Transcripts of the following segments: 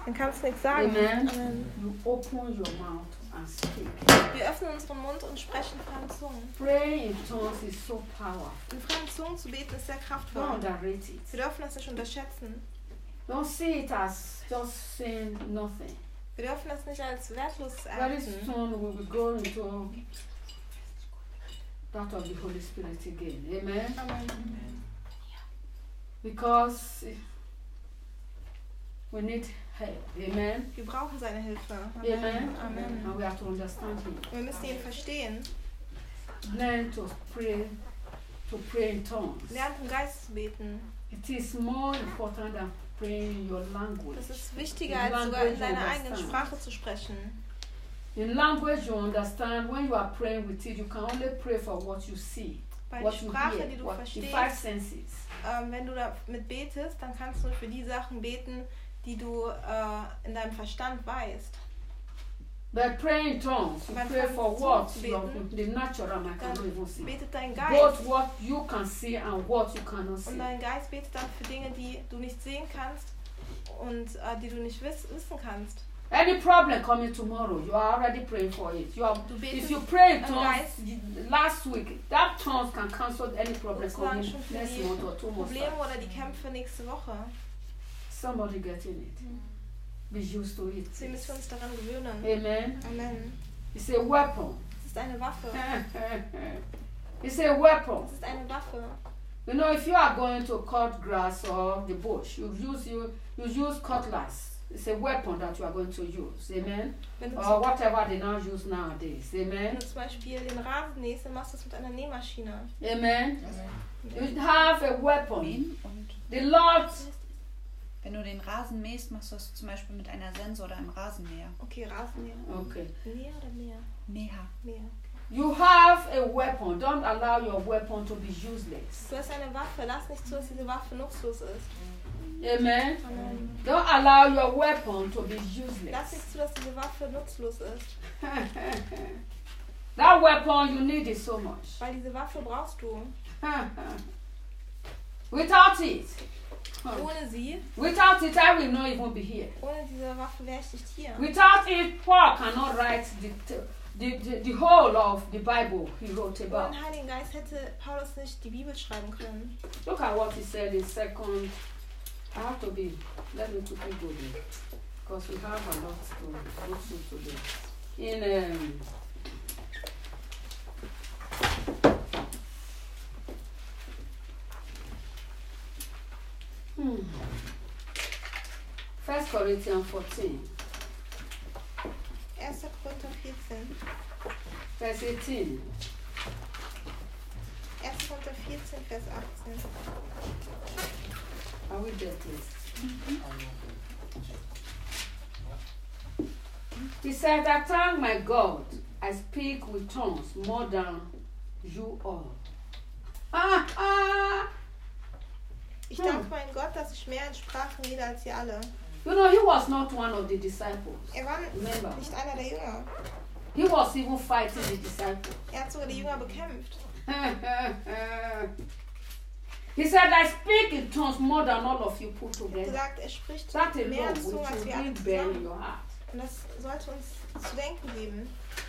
dann kannst du nichts sagen. Amen. Amen. You open your mouth and speak. Wir öffnen unseren Mund und sprechen fremden Zungen. Praying in tongues is so powerful. In fremden Zungen zu beten ist sehr kraftvoll. Don't underrate it. Wir dürfen das nicht unterschätzen. Don't see it as just saying nothing. Wir dürfen das nicht als wertlos Very erachten. soon we will go into that of the Holy Spirit again. Amen. Amen. Because we need help. Amen. Wir brauchen seine Hilfe. Amen. Amen. And we have to understand him. Wir müssen ihn verstehen. Learn to pray in tongues. Lernt im Geist zu beten. It is more important than praying in your language. Das ist wichtiger, als sogar in deiner eigenen Sprache zu sprechen. In language you understand, when you are praying with it, you can only pray for what you see, Weil what die you Sprache, hear, die du what the verstehst, five senses. wenn du damit betest, dann kannst du für die Sachen beten, die du in deinem Verstand weißt. But praying in tongues, you Beim pray for Zungen what zu the natural man Dann cannot even see. betet dein Both Geist. what you can see and what you cannot see. Und dein Geist betet dann für Dinge, die du nicht sehen kannst und die du nicht wissen kannst. Any problem coming tomorrow, you are already praying for it. Du If betest you pray in im tongues Geist. last week, that tongues can cancel any problem sozusagen coming schon für next die month or 2 months. Probleme oder die Kämpfe nächste Woche. Somebody getting it. Be used to it. Deswegen müssen wir uns daran gewöhnen. Amen. Amen. It's a weapon. Es ist eine Waffe. It's a weapon. Es ist eine Waffe. You know, if you are going to cut grass or the bush, you use cutlass. It's a weapon that you are going to use. Amen. Wenn du, Or whatever they now use nowadays. wenn Amen. du zum Beispiel den Rasen nähst, dann machst du es mit einer Nähmaschine. Amen. You have a weapon. Und The Lord. wenn du den Rasen mähst, machst du das zum Beispiel mit einer Sense oder einem Rasenmäher. Okay, Rasenmäher. Okay. Näher oder Mäher? Mäher. Mäher. You have a weapon. Don't allow your weapon to be useless. Du hast eine Waffe. Lass nicht zu, dass diese Waffe nutzlos ist. Amen. Amen. Don't allow your weapon to be Lass useless. nicht zu, dass diese Waffe nutzlos ist. That weapon, you need it so much. Weil diese Waffe brauchst du. Without it, Ohne sie, without it, I will not even be here. ohne diese Waffe wäre ich nicht hier. Without it, Paul cannot write the whole of the Bible he wrote Ohne about. den Heiligen Geist hätte Paulus nicht die Bibel schreiben können. Look at what he said in second. I have to be. Let me quickly go there because we have a lot to go through today. In First Corinthians 14, 1. Korinther 14. verse 18. 1. Korinther 14, Vers 18. Are we there, please? He said, I thank my God, I speak with tongues more than you all. Ich danke meinem Gott, dass ich mehr in Sprachen rede als ihr alle. You know, he was not one of the disciples. Er war Remember, nicht einer der Jünger. he was even fighting the disciples. Er hat sogar die Jünger bekämpft. He said, I speak in tongues more than all of you put Er hat together. gesagt, er spricht That mehr alone in Zungen als will wir alle bring bear in zusammen. your heart. Und das sollte uns zu denken geben.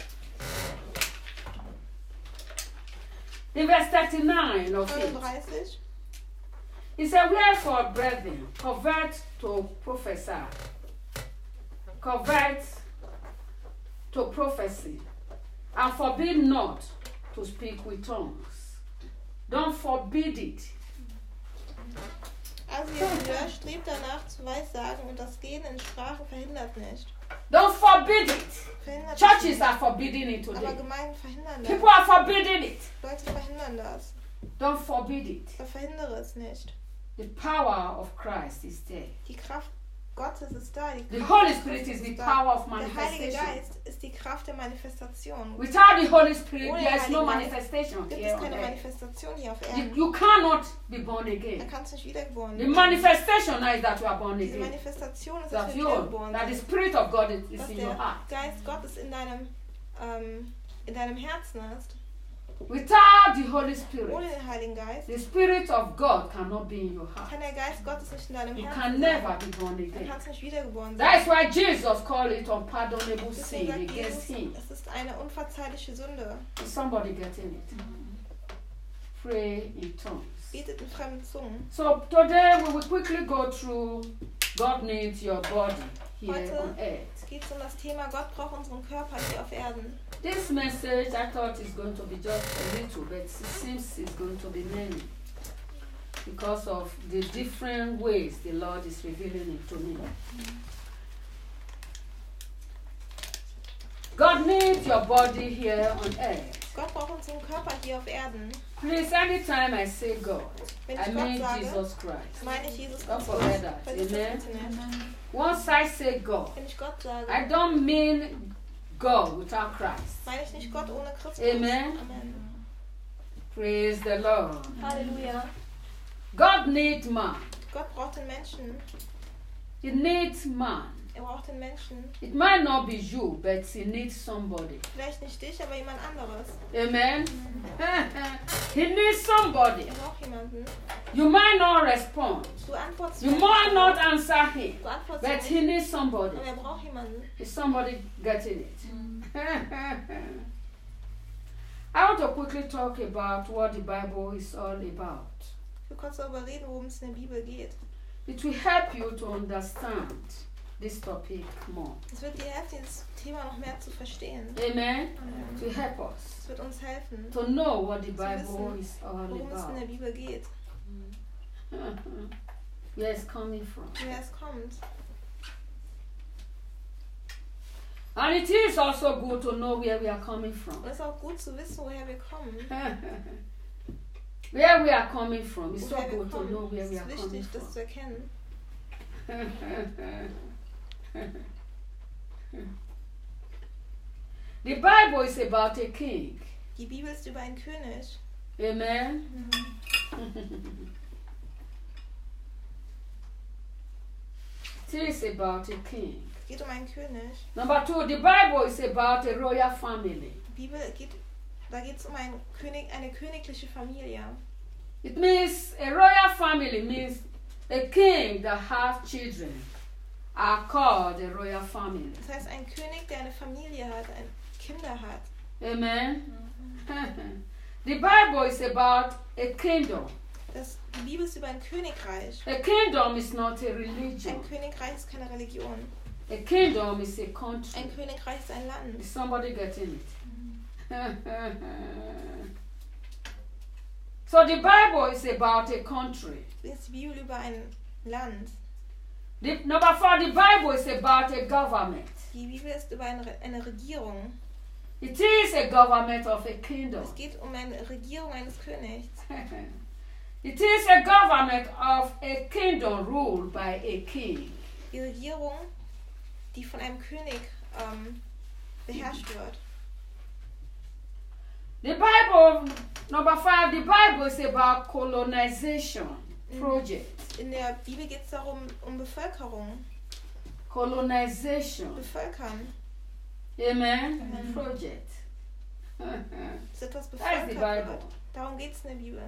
In verse 39 of it, 39. he said, wherefore, brethren, convert to prophesy, convert to prophecy, and forbid not to speak with tongues. Don't forbid it. Also ihr Brüder, strebt danach zu Weissagen und das Gehen in Sprachen verhindert nicht. Don't forbid it. Verhindert Churches nicht. are forbidding it Aber today. Gemeinden verhindern People das. are forbidding it. Leute verhindern das. Don't forbid it. Aber verhindere es nicht. The power of Christ is there. Die Kraft Gottes ist da. Die The Kraft Holy Gottes Spirit is the ist da. power of Der Heilige manifestation. Geist ist die Kraft der Manifestation. Without the Holy Spirit, Ohne there is no Heiligen Geist manifestation Gibt here es on keine earth. Manifestation hier auf You, Erden. you cannot be born Da again. kannst du nicht wiedergeboren The werden. manifestation now is that you are born Diese again. Manifestation ist, dass That wir you, wiedergeboren that the sind. Spirit of God is Dass in your der heart. Geist Gottes in deinem Herzen ist. Without the Holy Spirit, Ohne den Heiligen Geist the Spirit of God cannot be in your heart. kann der Geist Gottes nicht in deinem You Herzen can sein. never be born Du again. kannst nicht wiedergeboren That is sein. why Jesus called it unpardonable Deswegen sin sagt against Jesus, him. es ist eine unverzeihliche Sünde. Is somebody getting it? Pray in tongues. Betet in fremden Zungen. So today we will quickly go through God needs your body here Heute on earth. geht es um das Thema, Gott braucht unseren Körper hier auf Erden. This message I thought is going to be just a little, but it seems it's going to be many because of the different ways the Lord is revealing it to me. God needs your body here on earth. Gott braucht unseren Körper hier auf Erden. Please, anytime I say God, Wenn I ich Gott mean sage, Jesus Christ. meine ich Jesus Don't Christus. forget that. Vergiss das Amen. bitte nicht. Once I say God, Wenn ich Gott sage, I don't mean God without Christ. meine ich nicht Gott ohne Christus. Amen. Amen. Praise the Lord. Halleluja. God needs man. Gott braucht den Menschen. He needs man. Er braucht den Menschen. It might not be you, but he needs somebody. Vielleicht nicht dich, aber jemand anderes. Amen. He needs somebody. Er braucht jemanden. You might not respond. Du antwortest You vielleicht might nicht, not answer him. Du antwortest But nicht, he needs somebody. aber er braucht jemanden. Is somebody getting it? I want to quickly talk about what the Bible is all about. Ich will kurz darüber reden, worum es in der Bibel geht. It will help you to understand this topic more. Es wird dir helfen, dieses Thema noch mehr zu verstehen. Amen. To help us Es wird uns helfen, to know what the Zu Bible wissen, is all worum es in about. der Bibel geht, Where it's coming from. woher es kommt. And it is also good to know where we are coming from. Und es ist auch gut zu wissen, woher wir kommen. Where we are coming from. It's so Woher wir good to know kommen. where Es we are ist coming wichtig, das from. zu erkennen. The Bible is about a king. Die Bibel ist über einen König. Amen. It is about a king. Es geht um einen König. Number two, the Bible is about a royal family. Die Bibel geht, da geht es um einen König, eine königliche Familie. It means a royal family means a king that has children are called a royal family. Das heißt, ein König, der eine Familie hat, Kinder hat. Amen. The Bible is about a kingdom. Die Bibel ist über ein Königreich. A kingdom is not a religion. Ein Königreich ist keine Religion. A kingdom is a country. Ein Königreich ist ein Land. Is somebody getting it? So the Bible is about a country. Ist die Bibel über ein Land. Number four, the Bible is about a government. Die Bibel ist über eine Regierung. It is a government of a kingdom. Es geht um eine Regierung eines Königs. It is a government of a kingdom ruled by a king. Die Regierung, die von einem König beherrscht wird. The Bible, number five, the Bible is about colonization project. In der Bibel geht es darum, um Bevölkerung. Colonization. Bevölkern. Amen. Project. Dass etwas That is the bevölkert Bible. wird. Darum geht es in der Bibel.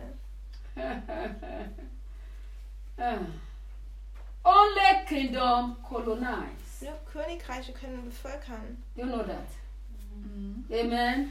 Only kingdom colonize. Nur Königreiche können bevölkern. You know that? Amen.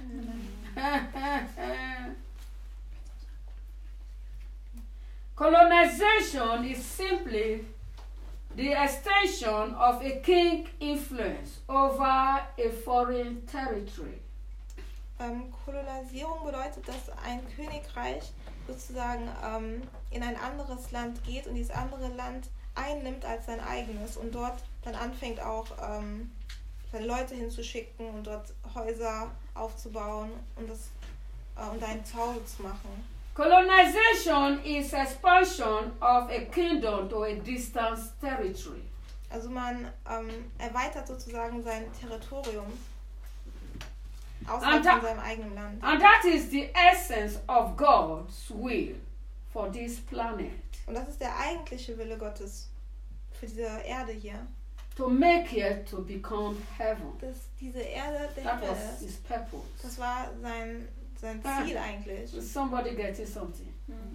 Colonization is simply the extension of a king's influence over a foreign territory. Kolonisierung bedeutet, dass ein Königreich sozusagen in ein anderes Land geht und dieses andere Land einnimmt als sein eigenes und dort dann anfängt auch seine Leute hinzuschicken und dort Häuser aufzubauen und ein Zuhause zu machen. Colonization is expansion of a kingdom to a distant territory. Also man erweitert sozusagen sein Territorium außerhalb von seinem eigenen Land. And that is the essence of God's will for this planet. Und das ist der eigentliche Wille Gottes für diese Erde hier. To make it to become heaven. Dass diese Erde der That Himmel was ist. his purpose. Das war sein sein Ziel eigentlich. Somebody getting something.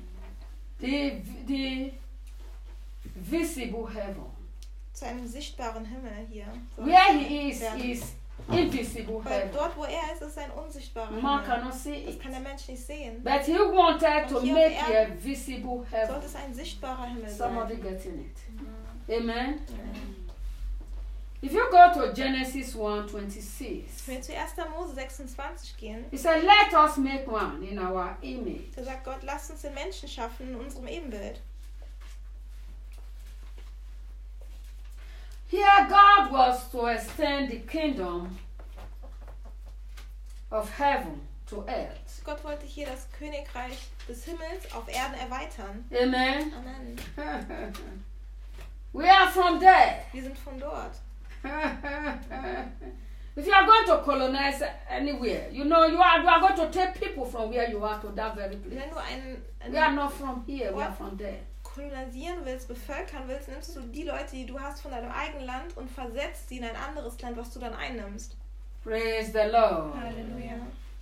The visible heaven. Zu einem sichtbaren Himmel hier. So Where he is werden. is invisible Weil heaven. dort, wo er ist ein unsichtbarer Man Himmel. cannot see Das it. kann der Mensch nicht sehen. But he wanted to Und hier make auf a Erden visible heaven. Sollte es ein sichtbarer Himmel Somebody sein. getting it. Amen. Ja. If you go to Genesis 1:26, Wenn wir zu 1. Mose 26 gehen, he said, let us make one in our image. da sagt Gott, lasst uns den Menschen schaffen in unserem Ebenbild. Here God was to extend the kingdom of heaven to earth. Gott wollte hier das Königreich des Himmels auf Erden erweitern. Amen. Amen. We are from there. Wir sind von dort. If you are going to colonize anywhere, you know you are going to take people from where you are to that very Wenn place. du einen We are not from here, we are from there. kolonisieren willst, bevölkern willst, nimmst du die Leute, die du hast von deinem eigenen Land und versetzt sie in ein anderes Land, was du dann einnimmst. Praise the Lord. Halleluja.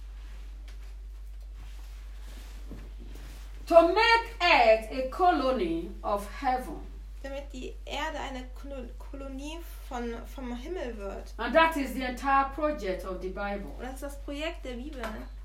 To make earth a colony of heaven. Damit die Erde eine Kolonie vom Himmel wird. And that is the entire project of the Bible. Und das ist das Projekt der Bibel.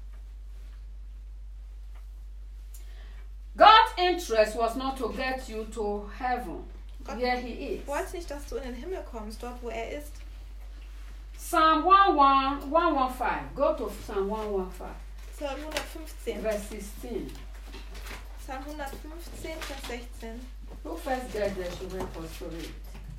God's interest was not to get you to heaven, Gott where he is. wollte nicht, dass du in den Himmel kommst, dort wo er ist. Psalm 115. Go to Psalm 115, Psalm 115. verse 16. Psalm 115, Vers 16. Who first get there should help us to read.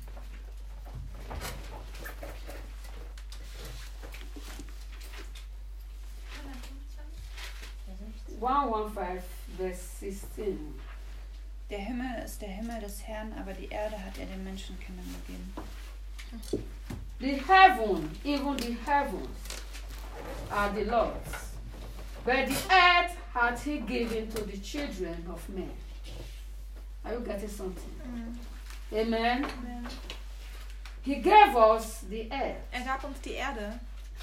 Der 115, verse 16. Der Himmel ist der Himmel des Herrn, aber die Erde hat er den Menschenkindern gegeben. The heaven, even the heavens, are the Lord's, but the earth hath he given to the children of men. Are you getting something? Amen. Amen. He gave us the earth. Er gab uns die Erde.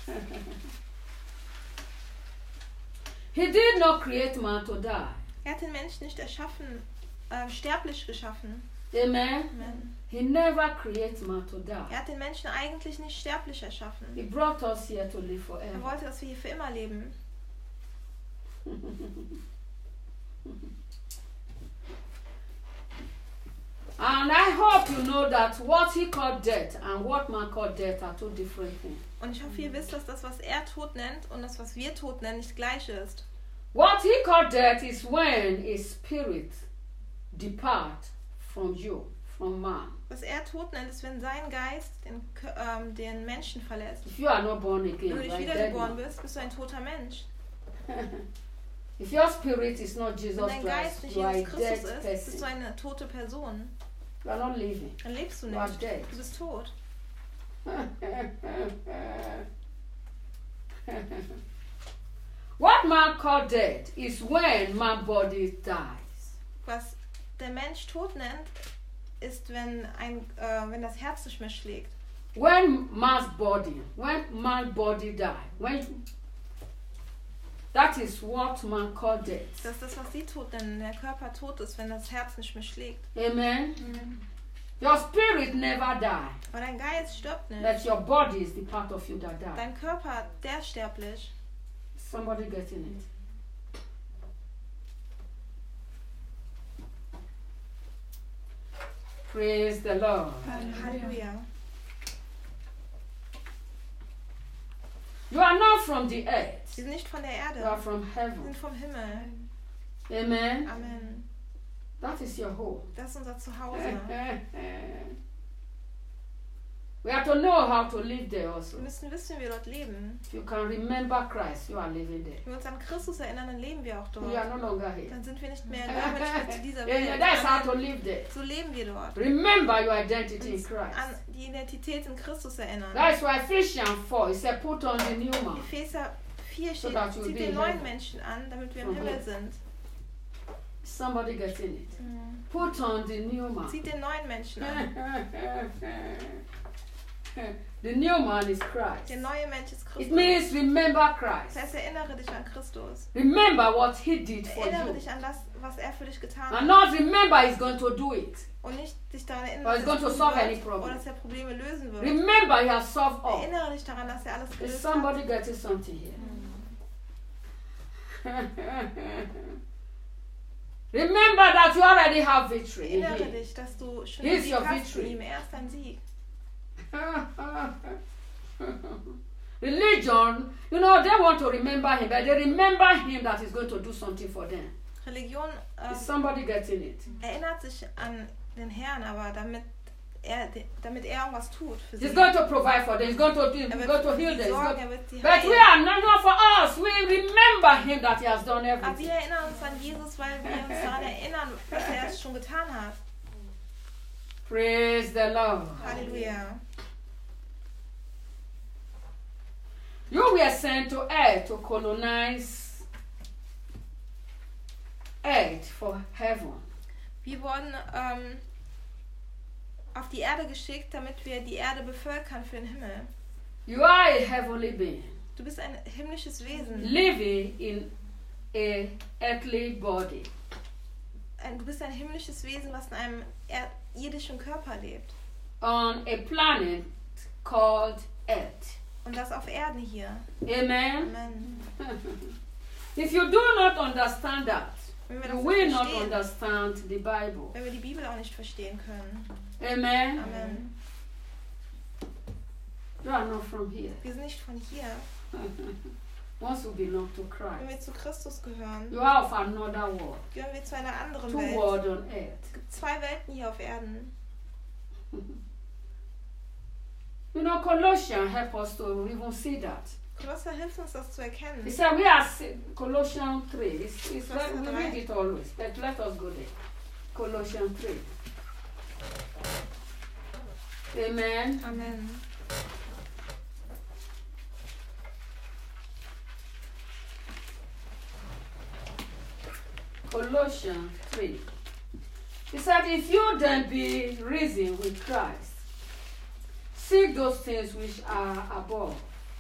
He did not create man to die. Er hat den Menschen nicht erschaffen, sterblich geschaffen. Amen. Amen. He never created man to die. Er hat den Menschen eigentlich nicht sterblich erschaffen. He brought us here to live Er forever. wollte, dass wir hier für immer leben. And I hope you know that what he called death and what man called death are two different things. Und ich hoffe, ihr wisst, dass das, was er Tod nennt und das, was wir Tod nennen, nicht gleich ist. What he called death is when a spirit depart from you, from man. Was er Tod nennt, ist, wenn sein Geist den Menschen verlässt. If you are not born Wenn again, du you nicht are dead wiedergeboren man. bist, bist du ein toter Mensch. If your spirit is not Wenn Jesus dein Geist Christ, nicht you are a Jesus dead Christus ist, bist du person. eine tote Person. You are not living. Dann lebst du You are nicht. dead. Du bist tot. What man called death is when my body dies. Was der Mensch Tod nennt, ist, wenn das Herz nicht mehr schlägt. When my body die, that is what man called death. Das ist das, was sie tot nennen. Der Körper tot ist, wenn das Herz nicht mehr schlägt. Amen. Your spirit never die, Aber dein Geist stirbt nicht. but your body is the part of you that die. Dein Körper, der ist sterblich. Somebody getting it? Praise the Lord. Halleluja. You are not from the earth. Wir sind nicht von der You are Erde. from Wir heaven. sind vom Himmel. Amen. Amen. That is your home. Das ist unser Zuhause. We have to know how to live there also. Wir müssen wissen, wie wir dort leben. If you can remember Christ, you are living there. Wenn wir uns an Christus erinnern, dann leben wir auch You are dort. no longer here. Dann sind wir nicht mehr in irgendwelchen Spitze dieser Yeah, that's how to Welt. live there. So leben wir dort. Remember your identity in Uns Christ. an die Identität in Christus erinnern. That's why Ephesians 4, it said, put on the new man. Epheser 4 So steht, that you'll zieht be den in neuen heaven. Menschen an, damit wir im Himmel sind. Somebody getting it. Put on the new man. Zieht den neuen Menschen an. The new man is Christ. Der neue Mensch ist It Christus. means remember Das Christ. heißt, erinnere dich an Christus. Remember what he did for Erinnere you. dich an das, was er für dich getan And hat. not remember he's going to do it. Und nicht dich daran Or erinnern, he's going to tun solve any wird problem. oder dass er Probleme lösen wird. Remember he has solved all. Erinnere dich daran, dass er alles Is gelöst hat. somebody getting something here? Remember that you already have victory in Erinnere him. dich, dass du schon He den is Sieg your hast in victory. ihm. Er ist dein Sieg. Religion, you know, they want to remember him, but they remember him that he's going to do something for them. Religion Is somebody getting it? erinnert sich an den Herrn, aber damit er irgendwas tut für sie. He's going to provide for them. He's going to do. Er He's wird going to für heal sie them. He's sorgen, going- er wird sie But we heilen. are not for us. We remember him that he has done Aber everything. wir erinnern uns an Jesus, weil wir uns daran erinnern, was er es schon getan hat. Praise the Lord. Halleluja. You were sent to earth to colonize earth for heaven. Wir wurden auf die Erde geschickt, damit wir die Erde bevölkern für den Himmel. You are a heavenly being Du bist ein himmlisches Wesen. living in a earthly body. Du bist ein himmlisches Wesen, was in einem irdischen Körper lebt. On a planet called Earth. Und das auf Erden hier. Amen. Amen. If you do not understand that, Wenn wir you das will nicht not verstehen, understand the Bible. wenn wir die Bibel auch nicht verstehen können. Amen. Amen. You are not from here. Wir sind nicht von hier. Once you belong to Wenn Christ, wir zu Christus gehören, you are of another world. gehören wir zu einer anderen Two Welt. worlds on earth. Es gibt zwei Welten hier auf Erden. You know, Colossians help us to even see that. Kolosser hilft uns, das zu erkennen. He said we are Colossians 3. It's Colossians we 3. read it always, but let us go there. Colossians 3. Amen. Amen. Colossians 3. He said, if you then be risen with Christ, seek those things which are above.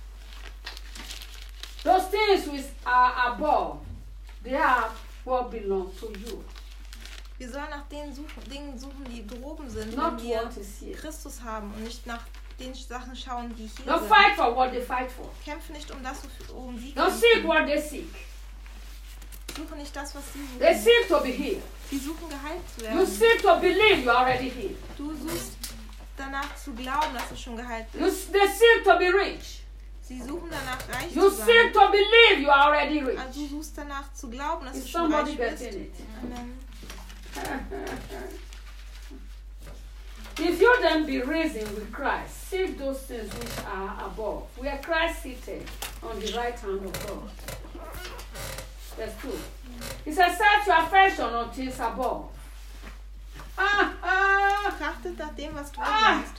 Those things which are above, they are what belong to you, Wir sollen nach den Dingen suchen, die droben sind, not wenn wir what is here. Christus haben und nicht nach den Sachen schauen, die hier Don't sind. fight for what they fight for. Kämpfe nicht um das, worum sie Don't seek kämpfen. what they seek. Suche nicht das, was sie They suchen. seek to be healed. Sie suchen geheilt zu You werden. seek to believe you are already healed. Du suchst danach zu glauben, dass du schon geheilt You, bist. they seek to be rich. Sie suchen danach reich You zu sein. seek to believe you are already rich. Also du suchst danach zu glauben, dass Is du schon somebody reich bist. getting it? Amen. If you then be risen with Christ, seek those things which are above, where Christ seated on the right hand of God. Verse 2. He says, set your affection on things above. Trachtet nach dem, was du willst.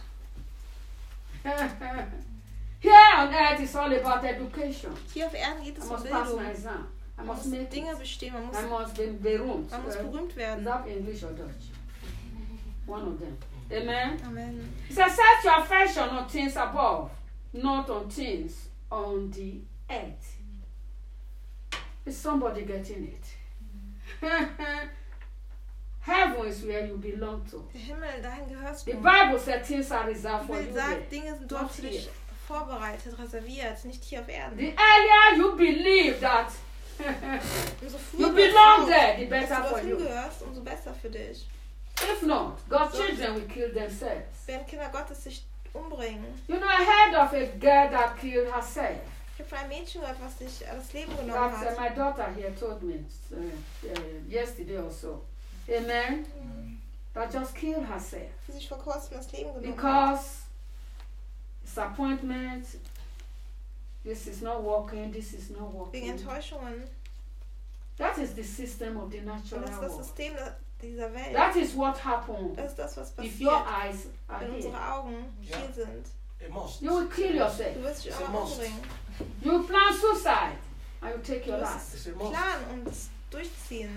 Here on earth is all about education. Hier auf Erden geht I es um must pass my Bildung. exam. I Man must muss make Dinge it. bestehen, man I muss must be berühmt. berühmt Is werden. that English or Dutch? One of them. Amen. Amen. He says, set your affection on things above, not on things on the earth. Is somebody getting it? Heaven is where you belong to. Der Himmel, dahin gehörst The du. Bible said things are Die reserved for you Bibel there. sagt, Dinge sind dort Not für dich here. vorbereitet, reserviert, nicht hier auf Erden. The earlier you believe that Umso früher you du belong glaubst, there, the dass better du for dorthin you. gehörst, umso besser für dich. If not, God's children will kill themselves. Werden Kinder Gottes sich umbringen. You know, I heard of a girl that killed herself. Ich habe von einem Mädchen gehört, was sich das Leben genommen That hat. my daughter here told me yesterday or so. Amen. That just killed herself Die sich vor kurzem das Leben genommen hat. because disappointment. This is not working. This is not Wegen working. Enttäuschungen. That is the system of the Und natural das ist das world. System dieser Welt. That is what happened Das ist das, was if your passiert, eyes are wenn here. unsere Augen Ja. hier sind. It must. You will kill yourself. Du wirst dich It's auch a mal must. umbringen. You will plan suicide and you take Du your wirst life. It's a must. planen und es durchziehen.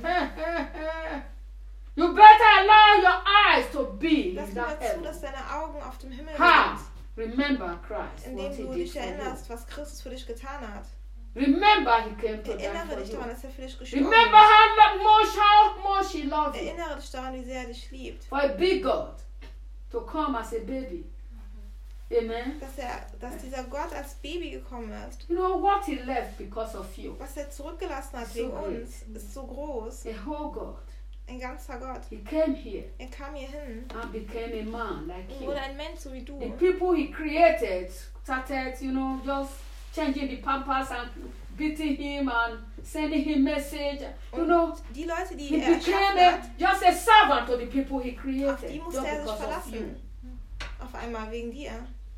You better allow your eyes to be Lass in mir that mal zu, dass heaven. deine Augen auf dem Himmel How? sind. Remember Christ, what indem he du did dich for you. erinnerst, was Christus für dich getan hat. Remember he came to die Erinnere for dich daran, you. dass er für dich gestorben Remember ist. how much he loved you. Erinnere dich daran, wie sehr er dich liebt. For a big God to come as a baby. Amen. Dass dieser Gott als Baby gekommen ist. You know what he left because of you. Was er zurückgelassen hat So wegen great. uns, ist so groß. A whole God. Ein ganzer Gott. He came here Er kam hier hin and became a man like und you. wurde ein Mensch, so wie du. The people he created started, just changing the pampers and beating him and sending him message. Und die Leute, die He er became erschaffen hat, just a servant to the people he auf created. die Just musste er sich because of you. verlassen. Auf einmal wegen dir.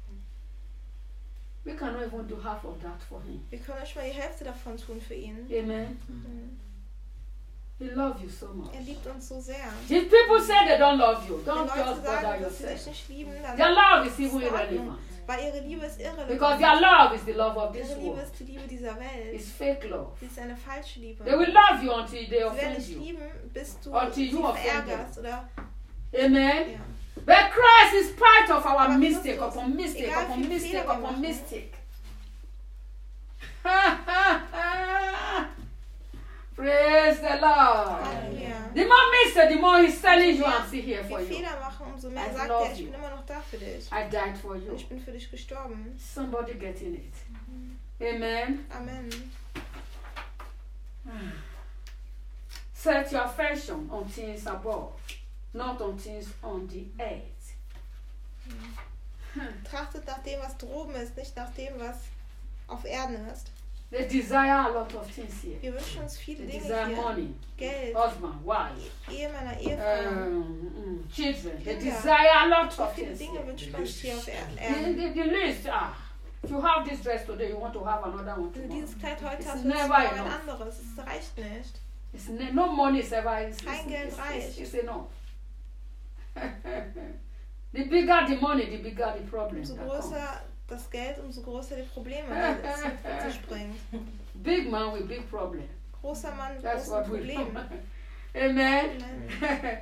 We cannot even do half of that for him. Wir können nicht mal die Hälfte davon tun für ihn. Amen. Mhm. He loves you so much. Er liebt uns so sehr. If people say they don't love you, Wenn don't Leute just bother sagen, dass sie yourself. dich nicht lieben, dann Their love is even ist in Ordnung, irrelevant. weil ihre Liebe ist Because irrelevant. their love is the love of this Ihre Liebe world. ist die Liebe dieser Welt. It's fake love. Sie ist eine falsche Liebe. They will love you until they Sie werden offend dich you. lieben, bis du Until sie you offend verärgerst. Oder, Amen. ja. But Christ is part of our Aber mistake Christus, upon mistake egal upon wie viele mistake Fehler wir upon machen, mistake. Praise the Lord. Halleluja. The more mistake, the more he's telling you, I'm still here Je for you. Fehler machen, umso mehr I sagt love er, ich you. bin immer noch da für dich. I died for Und you. ich bin für dich gestorben. Somebody getting it. Amen. Amen. Set your affection on things above, not on things on the earth. Trachtet nach dem, was droben ist, nicht nach dem, was auf Erden ist. They desire a lot of things here. Wir wünschen uns viele They Dinge desire hier. money, Geld, husband, wife, Ehemänner, Ehefrauen. children. They Kinder. desire a lot So of viele things Dinge here. wünscht man sich hier auf The, Erden. the, the list, if you have this dress today, you want to have another one Wenn du tomorrow. dieses Kleid heute It's hast, willst du never morgen ein enough. anderes. Es reicht nicht. No money is ever, Kein Geld reicht. it's enough. The bigger the money, the bigger the problem. Umso that comes. größer das Geld, umso größer die Probleme, die es mit sich bringt. Big man with big problem. Großer Mann mit That's großen what we do. Problemen. Amen. Amen.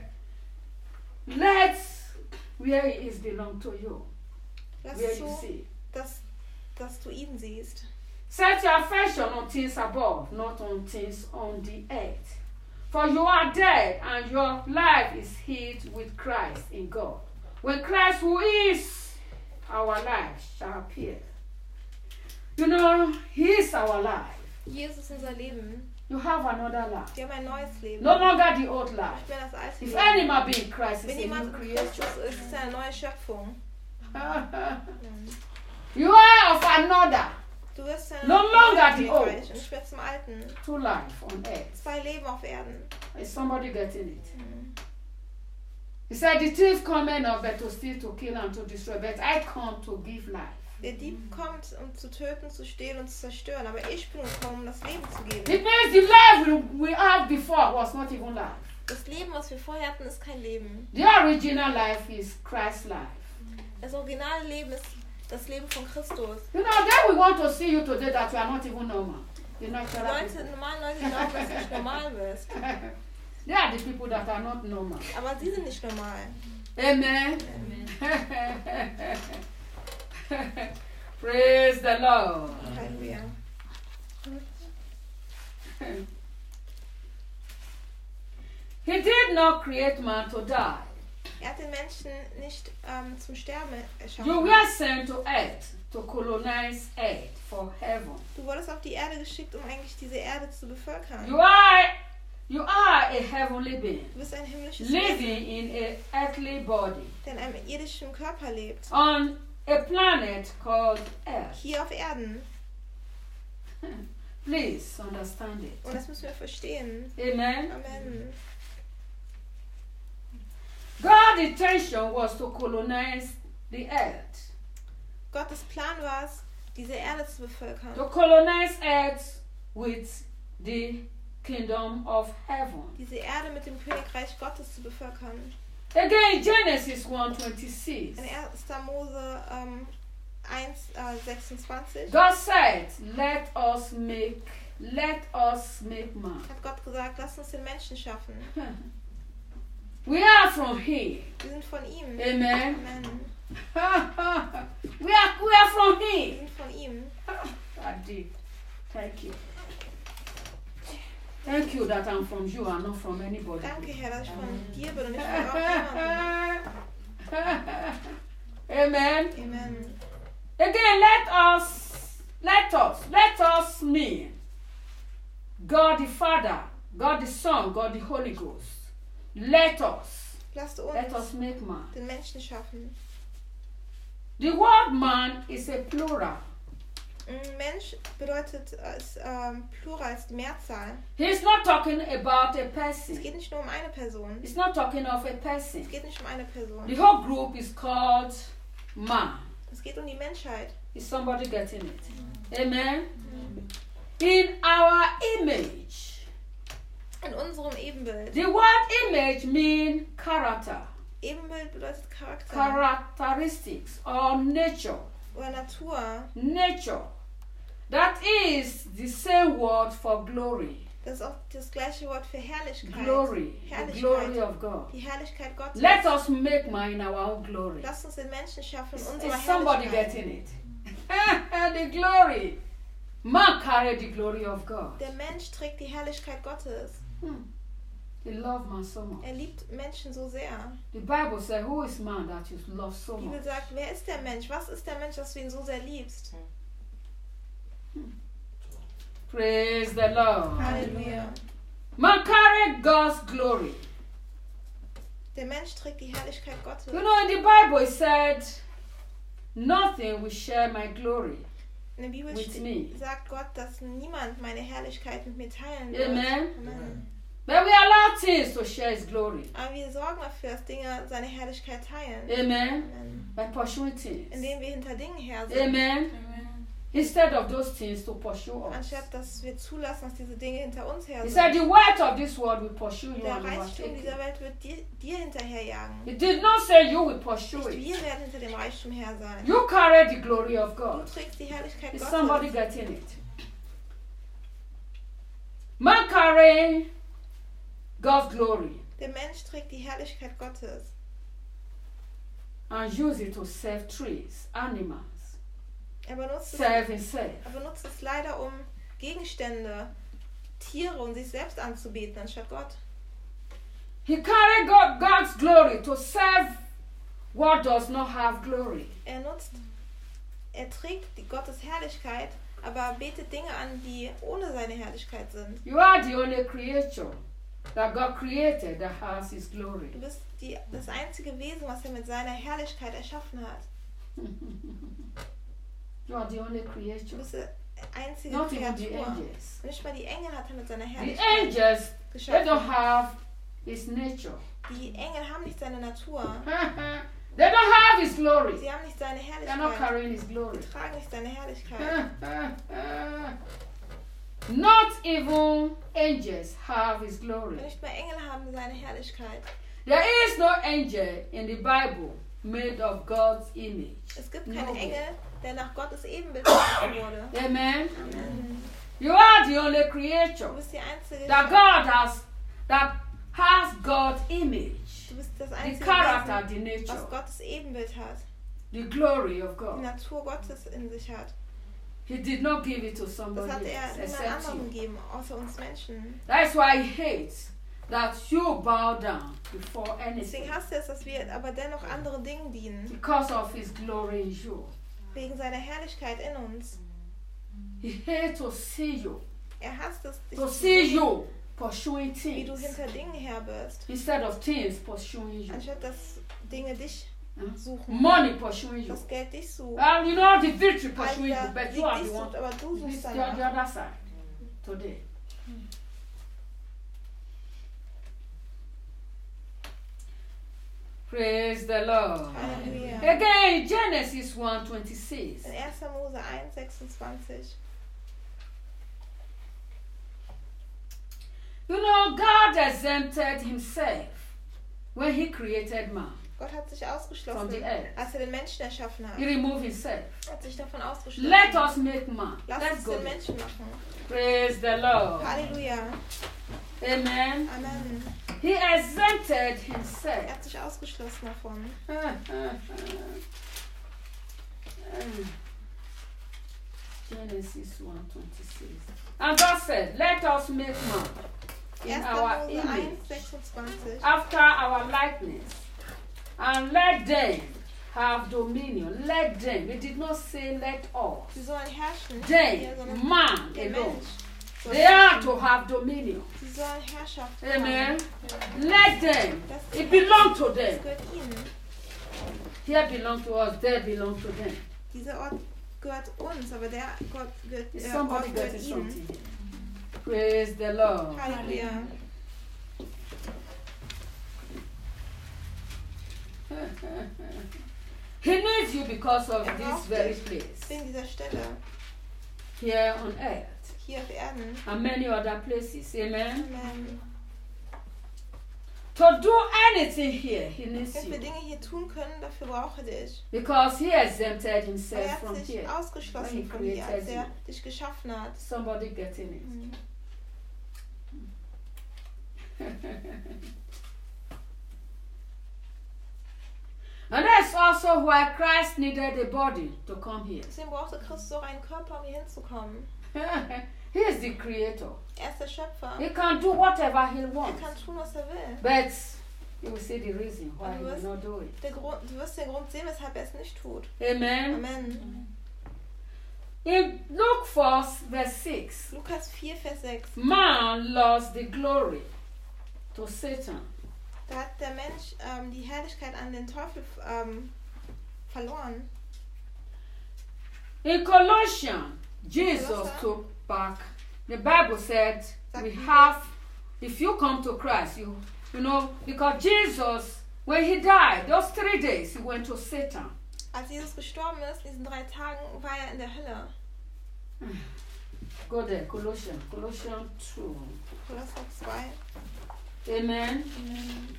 Let's where it is belong to you. Lass Where you zu, see. dass du ihn siehst. Set your affection on things above, not on things on the earth. For you are dead, and your life is hid with Christ in God. When Christ, who is our life, shall appear. You know, He is our life. Jesus ist unser Leben. You have another life. Wir haben ein neues Leben. No longer the old life. Nicht mehr das alte If Leben. any man be in Christ, Wenn is a jemand new in creation. Christus ist, ist er eine neue Schöpfung. You are of another Du wirst ein No longer the Königreich old. und nicht mehr zum Alten. true life on earth. 2 Leben auf Erden. Is somebody getting it? He said, the thief cometh not but to steal, to kill, and to destroy. But I come to give life. Der Dieb kommt, um zu töten, zu stehlen und zu zerstören. Aber ich bin gekommen, um das Leben zu geben. It means the life we have before was not even life. Das Leben, was wir vorher hatten, ist kein Leben. The original life is Christ's life. Das originale Leben ist das Leben von Christus. You know, then we want to see you today that you are not even normal. You're not Die sure. normalen Leute glauben, dass du nicht normal bist. They are the people that are not normal. Aber sie sind nicht normal. Amen. Praise the Lord. Halleluja. He did not create man to die. Er hat den Menschen nicht zum Sterben erschaffen. You were sent to earth to colonize earth for heaven. Du wurdest auf die Erde geschickt, um eigentlich diese Erde zu bevölkern. You are a heavenly being, Du bist ein himmlisches Wesen, living in a earthly body der in einem irdischen Körper lebt. on a planet called Earth. Hier auf Erden. Please understand it. Und das müssen wir verstehen. Amen. Amen. God's intention was to colonize the earth. Gottes Plan war es, diese Erde zu bevölkern. To colonize earth with the kingdom of heaven. Diese Erde mit dem Königreich Gottes zu bevölkern. Again, Genesis 1:26. In 1. Mose 1,26 God said, let us make man. hat Gott gesagt, lass uns den Menschen schaffen. We are from Him. Wir sind von ihm. Amen. Amen. we are from Wir Him. sind von ihm. Daddy, thank you. Thank you that I'm from you and not from anybody. Danke, Herr, dass ich von dir bin und nicht von irgendjemandem. Amen. Amen. Again, let us mean God the Father, God the Son, God the Holy Ghost. Let Lasst us uns make man. den Menschen schaffen. The word man is a plural. Mensch bedeutet Plural, ist die Mehrzahl. He's not talking about a Es person. geht nicht nur um eine Person. He's not talking of a Es person. geht nicht um eine Person. The whole group is called man. Es geht um die Menschheit. Is somebody getting it? Amen. In our image. In unserem Ebenbild. The word image means character, Ebenbild bedeutet Charakter characteristics, or nature. oder Natur. Nature. That is the same word for glory. Das ist auch das gleiche Wort für Herrlichkeit. Glory. The glory Herrlichkeit. of God. Die Herrlichkeit Gottes. Let us make man in our own glory. Lasst uns den Menschen schaffen in unserer Is somebody Herrlichkeit. getting it? The glory. Man carry the glory of God. Der Mensch trägt die Herrlichkeit Gottes. He loved man so much. Er liebt Menschen so sehr. The Bible says, who is man that you love so Die Bibel much? sagt, wer ist der Mensch? Was ist der Mensch, dass du ihn so sehr liebst? Praise the Lord. Halleluja. Man carry God's glory. Der Mensch trägt die Herrlichkeit Gottes. You know, in the Bible it said, nothing will share my glory. In der Bibel with me. sagt Gott, dass niemand meine Herrlichkeit mit mir teilen wird. Amen. Amen. But we allow things to share his glory. Aber wir sorgen dafür, dass Dinge seine Herrlichkeit teilen. Amen. Amen. By pursuing things. Indem wir hinter Dingen her sind. Amen. Instead of those things to pursue us. Anstatt dass wir zulassen, dass diese Dinge hinter uns her He sind. said, the wealth of this world will pursue you Der and Reichtum overtake dieser you. Welt wird dir hinterherjagen. It did not say you will pursue Nicht it. wir werden hinter dem Reichtum her sein. You carry the glory of Du God. trägst die Herrlichkeit Is somebody Gottes. getting it? Man carry God's glory Der Mensch trägt die Herrlichkeit Gottes and use it to save trees, animals, er benutzt save himself. es leider, um Gegenstände, Tiere und sich selbst anzubeten, anstatt Gott. He carried God's glory to serve what does not have glory. Er trägt Gottes Herrlichkeit, aber betet Dinge an, die ohne seine Herrlichkeit sind. You are the only creature that God created that has his glory. Du bist das einzige Wesen, was er mit seiner Herrlichkeit erschaffen hat. You are the only Du creature. bist die einzige Not even the Kreatur. angels. Nicht mal die Engel hat er mit seiner The Herrlichkeit angels, they don't geschaffen. have his nature. Die Engel haben nicht seine Natur. They don't have his glory. Sie haben nicht seine They are not Herrlichkeit. carrying his glory. Sie tragen nicht seine Herrlichkeit. Not even angels have his glory. Und nicht mal Engel haben seine Herrlichkeit. There is no angel in the Bible made of God's image. Es gibt keinen Nowhere. Engel, der nach Gottes Ebenbild geschaffen wurde. Amen. Amen. You are the only Du creature bist die einzige, that God has God's image, du bist das the einzige character, Wesen, the nature, was Gottes Ebenbild hat, the glory of die God. Natur Gottes in sich hat. He did not give it to Das somebody hat er else niemand except anderem you. gegeben, außer uns Menschen. That's why he hates that you bow down before anything Deswegen hasst er es, dass wir aber dennoch andere Dinge dienen, because of his glory in you. wegen seiner Herrlichkeit in uns. He hates to see you, Er hasst es, dich to zu see sehen, you pursuing wie du things hinter Dingen her bist, instead of things pursuing you. anstatt dass Dinge dich suchen, Money pursuing you. das Geld dich sucht. And you know the victory All pursuing you, dieser but Sieg you are dich the one. sucht, aber du It's suchst the danach. other side today. Praise the Lord. Halleluja. Again, Genesis 1:26. In 1. Mose 1,26. You know, God exempted himself when he created man. Gott hat sich From ausgeschlossen, the earth. als er den Menschen erschaffen hat. He removed himself. Er hat sich davon ausgeschlossen. Let us make man. Lass Let's uns go den there. Menschen machen. Praise the Lord. Halleluja. Amen. Amen. He exempted himself. Hat sich ausgeschlossen davon. Genesis 1:26. And God said, let us make man in 1. our Mose image, 1,26. after our likeness, and let them have dominion. Let them. It did not say let us. Sie sollen herrschen. They, sondern man der alone. Mensch. soll They are herrschen. to have dominion. Sie sollen Herrschaft Amen. haben. Let them. Das It belongs to Das them. gehört ihnen. Here belong to us. There belong to them. Dieser Ort gehört uns, aber der Gott gehört, Is der somebody Ort gehört getting ihnen. something? Praise the Lord. Halleluja. He needs you because of this braucht very dich place wegen dieser Stelle here on earth hier auf Erden. and many other places. Amen. Amen. To do anything here, he needs Wenn wir you Dinge hier tun können, dafür brauche dich. because he exempted Aber himself er from hat sich here. ausgeschlossen When he von dir, als created er dich geschaffen hat. Somebody getting it. Mhm. And that's also why Christ needed a body to come here. Deswegen brauchte Christus auch einen Körper, um hier hinzukommen. He is the creator. Er ist der Schöpfer. He can do whatever he Er wants. kann tun, was er will. But you will see the reason why Und he will not do it. Du wirst den Grund sehen, weshalb er es nicht tut. Amen. Amen. In Luke 4, verse 6, Lukas 4, Vers 6. man lost the glory to Satan. Da hat der Mensch die Herrlichkeit an den Teufel verloren. In Colossians, Jesus took back. The Bible said we have, if you come to Christ, you know, because Jesus, when he died, those 3 days, he went to Satan. Als Jesus gestorben ist, in diesen 3 Tagen, war er in der Hölle. Go there, Colossians 2. Kolosser 2. Amen. Amen.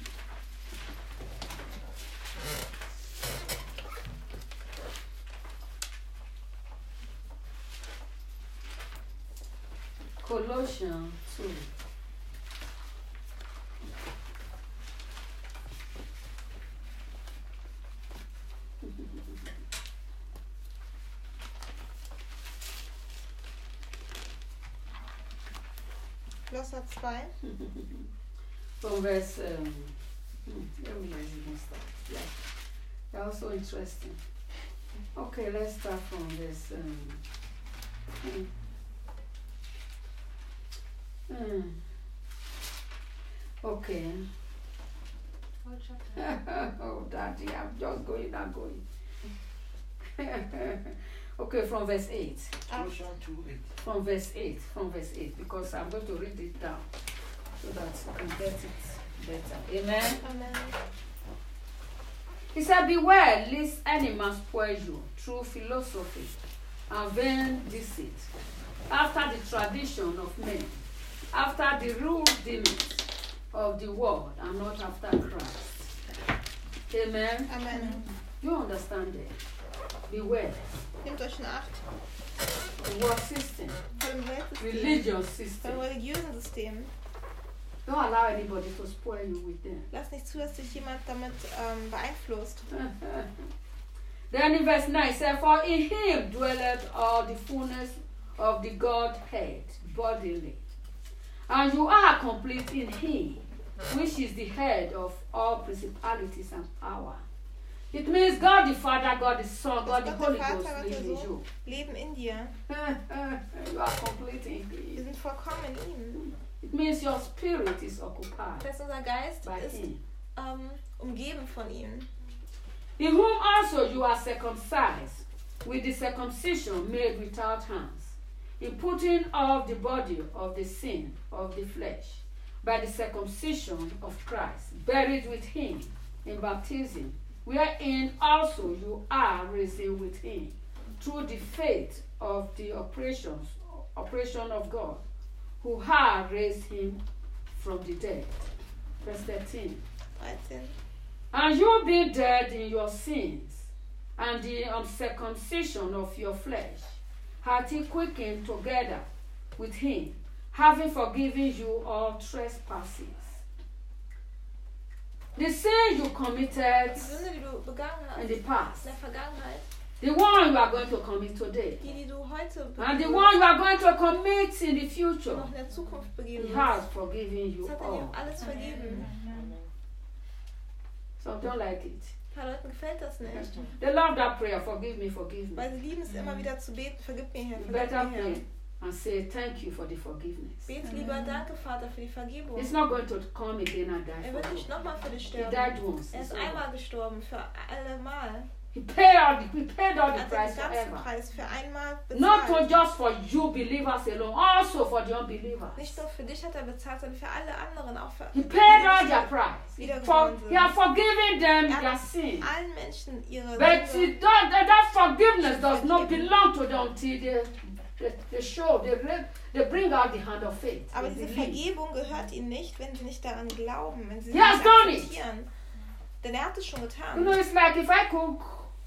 Colossians 2. Kolosser 2. From verse, let me even start. Yeah, they're also interesting. Okay, let's start from this. Okay. Oh, Daddy, I'm just going and going. Okay, from verse 8. Colossians 2:8. From verse 8, because I'm going to read it down so that you can get it better. Amen. Amen. He said, beware lest any man spoil you through philosophy and vain deceit, after the tradition of men, after the rudiments of the world, and not after Christ. Amen. Amen. You understand that? Beware. Nehmt euch in Acht The world system, vor dem Weltsystem, religious vor dem system. religiösen System. Don't allow anybody to spoil you with them. Lass nicht zu, dass dich jemand damit beeinflusst. Then in verse 9 it says, for in him dwelleth all the fullness of the Godhead bodily. And you are complete in him, which is the head of all principalities and power. It means God the Father, God the Son, God the Gott Holy der Vater, Ghost Gott live der in Sohn you. leben in dir. You are complete in Wir him. sind vollkommen in ihm. It means your spirit is occupied Das heißt, unser Geist by ist him. umgeben von ihm. In whom also you are circumcised with the circumcision made without hands, in putting off the body of the sin of the flesh by the circumcision of Christ, buried with him in baptism, wherein also you are risen with him through the faith of the operation of God, who had raised him from the dead. Verse 13. 13. And you being dead in your sins, and the uncircumcision of your flesh, hath he quickened together with him, having forgiven you all trespasses. The sin you committed Die Sünde, die du begangen hast in the in past, der Vergangenheit, the one you are going to commit today, die du heute and the begehst, one you are going to commit in the future, noch in der Zukunft begehen He wirst, has forgiven you das hat er all. dir alles vergeben. Some don't like it. Ein paar Leuten gefällt das nicht, They love that prayer, forgive me, forgive me. weil sie lieben es immer wieder zu beten, vergib mir Herr, You vergib better mir Herr. pray and say thank you for the forgiveness. Bet lieber, danke Vater für die Vergebung. It's not going to come again and die Er for wird you. nicht nochmal für dich He sterben. died once. Er It's ist over. einmal gestorben, für alle Mal. He paid all the Er hat price den ganzen forever. Preis für einmal Not bezahlt. just for you believers alone, also for the unbelievers. Nicht nur für dich hat er bezahlt, sondern für alle anderen, auch für He paid all their price. He has forgiven them Er their hat sin. allen Menschen ihre But Sünde. that forgiveness does not belong to them until they show, they bring out the hand of faith. Aber They diese believe. Vergebung gehört ihnen nicht, wenn sie nicht daran glauben, wenn sie He has nicht done it. akzeptieren. Denn er hat es schon You getan. know, it's like if I cook,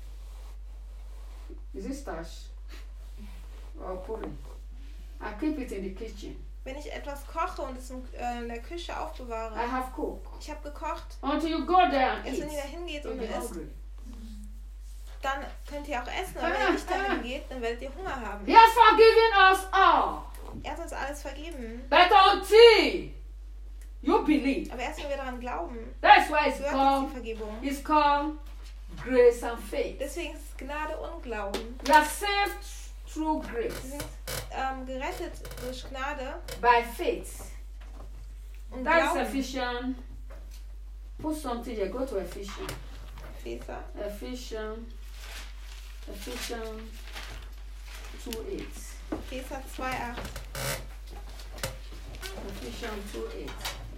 is it starch or curry? I keep it in the kitchen. Wenn ich etwas koche und es in der Küche aufbewahre, I have cooked. ich habe gekocht, Until you go there and erst wenn ihr da eat, hingeht you'll und be isst, hungry. dann könnt ihr auch essen. Aber wenn ihr nicht dahin geht, dann werdet ihr Hunger haben. He has forgiven us all. Er hat uns alles vergeben. But until you believe, Aber erst wenn wir daran glauben, that's why gehört uns die Vergebung. it's called grace and faith. Deswegen ist es Gnade und Glauben. We are saved through Wir grace, sind gerettet durch Gnade by faith. und That's Glauben. Ephesians. Put something here. Go to Ephesians. Epheser. Ephesians 2:8. Epheser 2,8. Ephesians 2:8.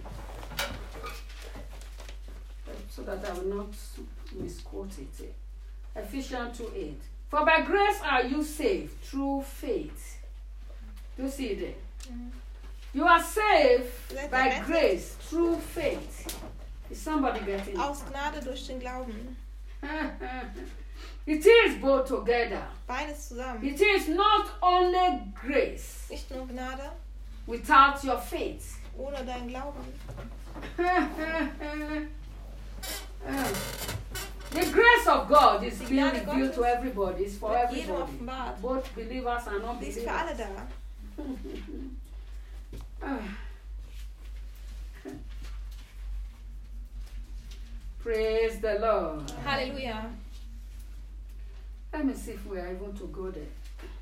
So that I will not misquote it. Ephesians 2:8. For by grace are you saved through faith. Do you see it there? You are saved by grace through faith. Is somebody getting it? Aus Gnade durch den Glauben. It is both together. Beides zusammen. It is not only grace Nicht nur Gnade, without your faith. ohne dein Glauben. The grace of God is Die being Gnade revealed to Gottes everybody. It's for wird jedem everybody. offenbart. Both believers and Die ist für alle non-believers. da. Praise the Lord. Halleluja. Let me see if we are able to go there.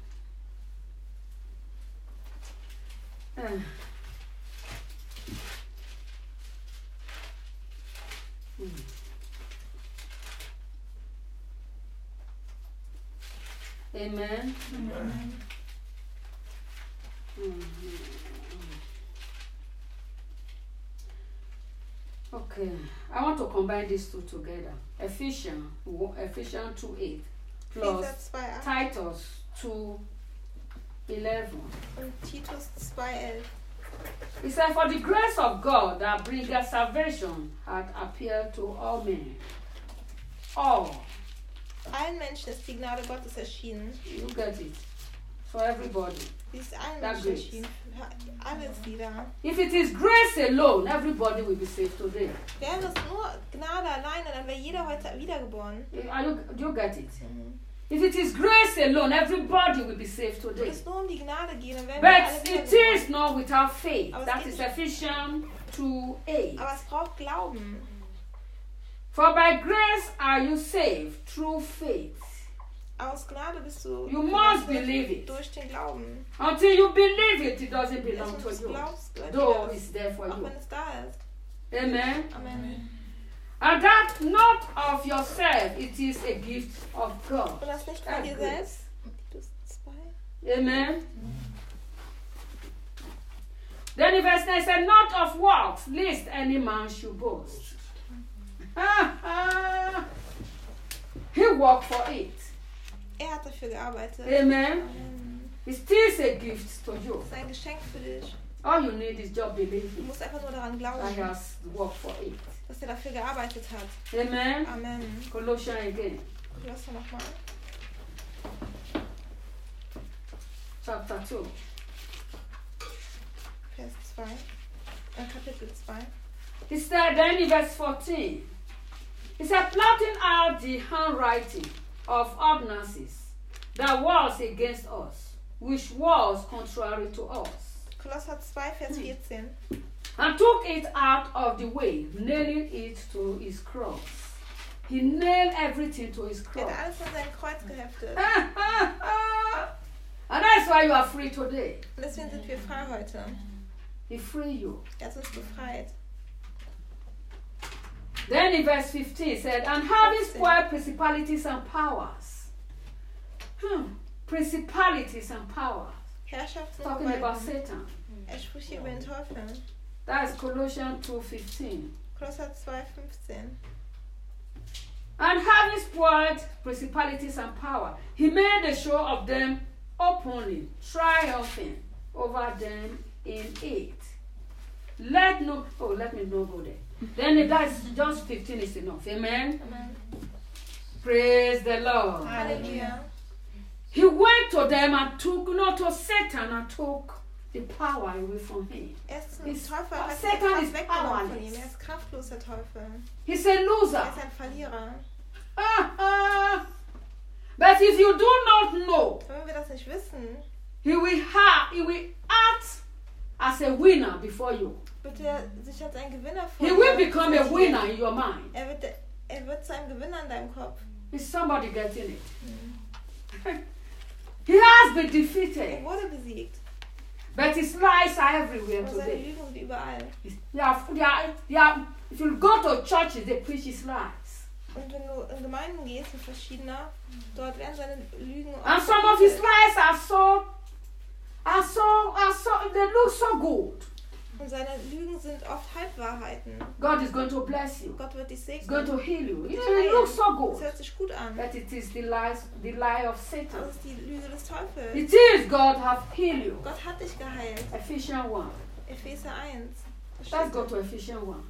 Ah. Amen. Okay, I want to combine these two together. Ephesians 2:8 plus Epheser 2,8 Titus 2:11. und Titus 2,11. It said, for the grace of God that bringeth salvation hath appeared to all men. All. Allen Menschen ist die Gnade Gottes erschienen. You get it. For everybody. Sie ist allen That Menschen grace. erschienen. Für alles wieder. If it is grace alone, everybody will be saved today. Wäre es nur Gnade alleine, dann wäre jeder heute wiedergeboren. Do you get it? If it is grace alone, everybody will be saved Wenn today. es nur um die Gnade geht, dann wären wir alle But it wiedergeboren. is not without faith. Aber es That geht is nicht. Ephesians 2:8. Aber es braucht Glauben. For by grace are you saved through faith. Aus Gnade bist du You must gerettet believe it. durch den Glauben. Until you believe it, it doesn't belong Wenn to du es you. glaubst, gehört Though dir das. it's there for Auch you. wenn es da ist. Amen. Amen. And that not of yourself, it is a gift of God. Und das nicht von That's dir grace. selbst. Titus 2. Amen. Then in verse 9 said, not of works, lest any man should boast. He worked for it. Er hat dafür gearbeitet. Amen. Amen. It still a gift to you. Das ist ein Geschenk für dich. All you need is just Du believing musst einfach nur daran that he glauben, has worked for it. dass er dafür gearbeitet hat. Amen. Amen. Colossians again, Lass mal nochmal. chapter 2. Vers 2. Kapitel 2. He said, then in verse 14, he said, blotting out the handwriting of ordinances that was against us, which was contrary to us, Kolosser 2, Vers 14. and took it out of the way, nailing it to his cross. He nailed everything to his Er cross. hat alles an sein Kreuz geheftet. And that's why you are free today. Und deswegen sind wir frei heute. He free you. Er hat uns befreit. Then in verse 15 it said, and having spoiled principalities and powers. Principalities and powers. Herrschaften und Talking about Gewalten. Satan. Er spricht hier über den Teufel. That's Colossians 2:15. Kolosser 2, 15. And having spoiled principalities and power, he made a show of them openly, triumphing over them in it. Let me not go there. Then that's just 15 is enough. Amen. Amen. Praise the Lord. Halleluja. He went to them and took, to Satan and took the power away from him. Er ist zum Ist- Teufel, hat die Satan Kraft is weggenommen von powerless. ihm. Er ist kraftlos, der Teufel. He's a loser. Er ist ein Verlierer. But if you do not know, Und wenn wir das nicht wissen, he will act as a winner before you. wird er sich als ein Gewinner vor He will become a winner in your mind. Er wird zu einem Gewinner in deinem Kopf. Is somebody getting it? He has been Er defeated, wurde besiegt. but his lies are everywhere Und seine today. Lügen sind überall. If you go to churches, they preach his lies. Und wenn du in Gemeinden gehst, in verschiedene, dort werden seine Lügen And some of his lies they look so good. Und seine Lügen sind oft Halbwahrheiten. God is going to bless you. Gott wird dich He's going segnen. to heal you. Dich It looks so heilen. Es good. hört sich gut an. But it is the lie of Satan. Das ist die Lüge des Teufels. It is God have healed you. Gott hat dich geheilt. Ephesians 1. Epheser 1. Da steht Let's go to Ephesians 1.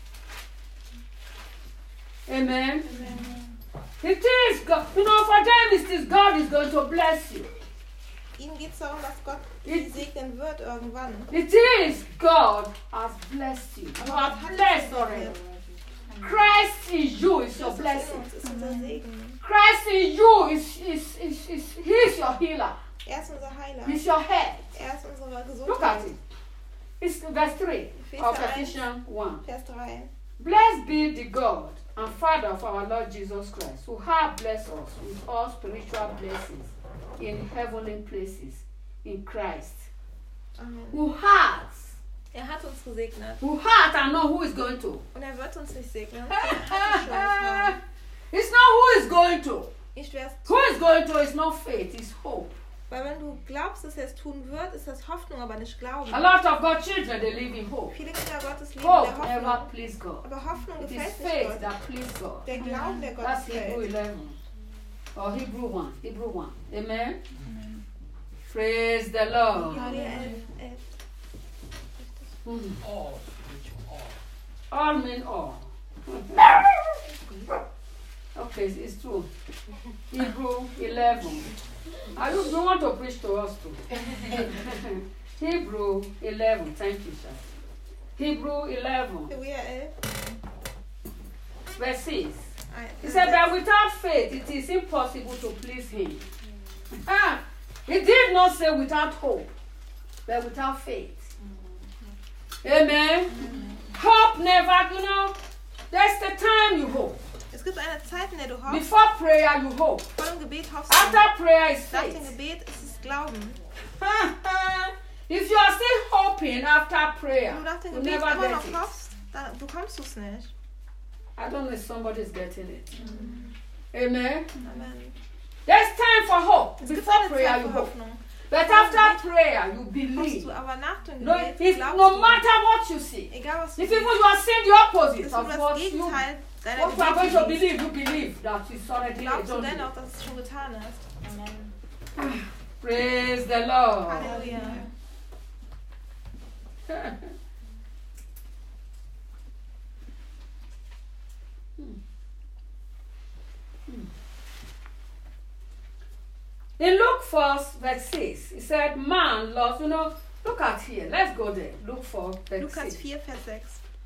Amen. It is God. For them it is God is going to bless you. Ihnen geht es darum, dass Gott sie segnen wird irgendwann. It is God has blessed you. You are blessed already. Christ in you is your Christus in blessing. uns ist unser Segen. Christ in you he's your healer. Er ist unser Heiler. He's your head. Er ist unsere Look at Gesundheit. it. It's verse 3 of Ephesians 1. Vers 3. Blessed be the God and Father of our Lord Jesus Christ, who has blessed us with all spiritual blessings in heavenly places in Christ. Amen. Who has, Er hat uns gesegnet. and know who is going to. Und er wird uns nicht segnen. Er hat es schon getan. It's not who is going to. Nicht wer es Who is going to is not faith, it's hope. Weil wenn du glaubst, dass er es tun wird, ist das Hoffnung, aber nicht Glauben. A lot of God's children, they live in hope. Viele Kinder Gottes leben Hope in der never Hoffnung. please God. Aber Hoffnung It is gefällt nicht faith Gott. that please God. Der Glauben, der Gott That's Hebrew gefällt. 11. Or Hebrew 1. Hebrew 1. Amen? Praise the Lord. Hebräer 11, 11. Mm. All, which all. All mean all. Okay, it's true. Hebrew 11. You want to preach to us too? Hebrew 11. Thank you, sir. Hebrew 11, Hebräer 11. verse 6. Ein- He said that without faith it is impossible to please him. He did not say without hope, but without faith. Amen. Hope never, there's the time you hope. Es gibt eine Zeit, in der du hoffst. Before prayer you hope. Vor dem Gebet hoffst du. After prayer is Nach dem faith. Gebet ist es Glauben. If you are still hoping after prayer, Wenn du nach dem you Gebet never immer get noch it. hoffst, dann bekommst du es nicht. I don't know if somebody's getting it. Amen. Amen. There's time for hope. Es gibt Before eine prayer Zeit you für hope. Hoffnung. But after prayer you Hoffst believe. du, aber nach dem No, Gebet if, glaubst no du. matter what you see. Egal was du If even siehst, you are seeing the opposite bist du of das what you Gegenteil deiner are going to Gebete siehst, believe, you believe that it's already glaubst du done. dennoch, dass es schon getan ist. Amen. Praise the Lord. Halleluja. In Luke 1, verse 6, he said, man loves, Look at here. Let's go there. Look for verse Lukas 6. 4, Vers 6.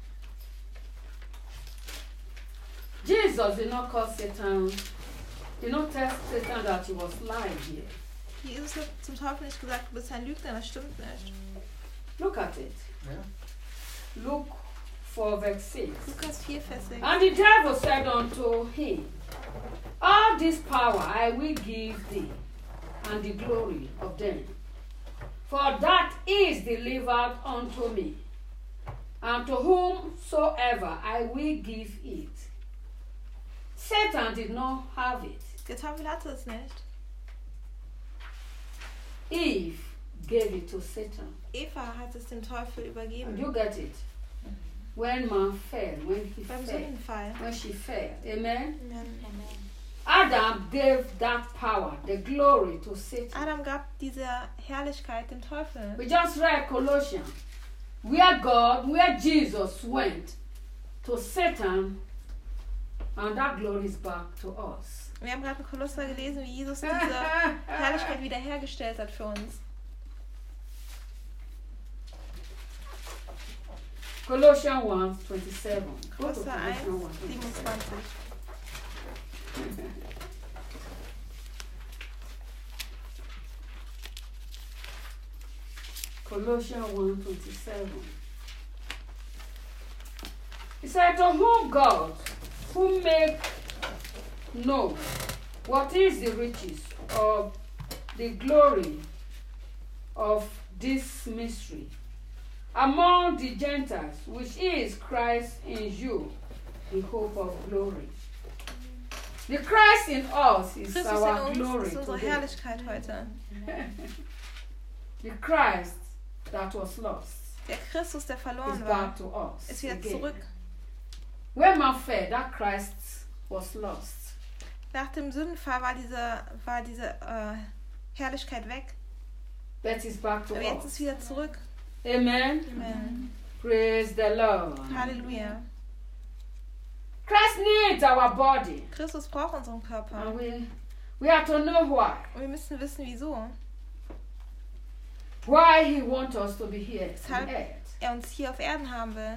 Jesus did not call Satan, did not tell Satan that he was lying here. Jesus hat zum Teufel nicht gesagt, du bist ein Lügner, das stimmt nicht. Look at it. Yeah. Look for verse 6. Lukas 4, Vers 6. And the devil said unto him, all this power I will give thee, and the glory of them. For that is delivered unto me, and to whomsoever I will give it. Satan did not have it. Der Teufel hatte es nicht. Eve gave it to Satan. Eva hat es dem Teufel übergeben. You get it? When man fell, when he Beim fell, Sündenfall. when she fell. Amen? Amen. Adam gave that power, the glory to Satan. Adam gab diese Herrlichkeit dem Teufel. We just read Colossians, where Jesus went to Satan, and that glory is back to us. Wir haben gerade in Kolosser gelesen, wie Jesus diese Herrlichkeit wiederhergestellt hat für uns. Colossians 1:27. Go to Kolosser 1, Colossians 1:27. 27. Colossians 1:27. He said, to whom God, who make know what is the riches of the glory of this mystery among the Gentiles, which is Christ in you, the hope of glory. The Christ in us is Christus our in glory uns ist unsere today. Herrlichkeit heute. The Christ that was lost Der Christus, der is verloren war, back to us ist wieder again. zurück. When man fell, that Christ was lost. Nach dem Sündenfall war diese Herrlichkeit weg. That is back to Aber jetzt ist us. wieder zurück. Amen. Amen. Praise the Lord. Halleluja. Christ needs our body. Christus braucht unseren Körper. And we have to know why. Und wir müssen wissen, wieso. Why he wants us to be here on Weshalb earth. er uns hier auf Erden haben will.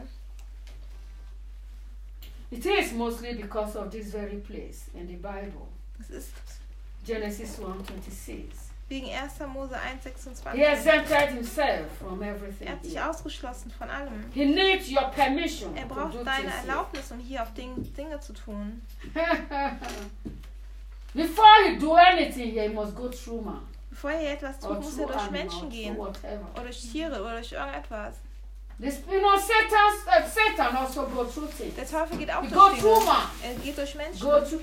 It is mostly because of this very place in the Bible. Es ist Genesis 1:26. wegen 1. Mose 1,26. He exempted himself from everything. Er hat sich here. ausgeschlossen von allem. He needs your permission Er to braucht do deine things here. Erlaubnis, um hier auf Dinge zu tun. Before he do anything here, he must go through man. Bevor er etwas Or tut, muss er through durch animals, Menschen or gehen. whatever. Oder durch Tiere oder durch irgendetwas. Satan also go through things. Der Teufel geht auch He durch go through Dinge. man. Er geht durch Menschen. Go through.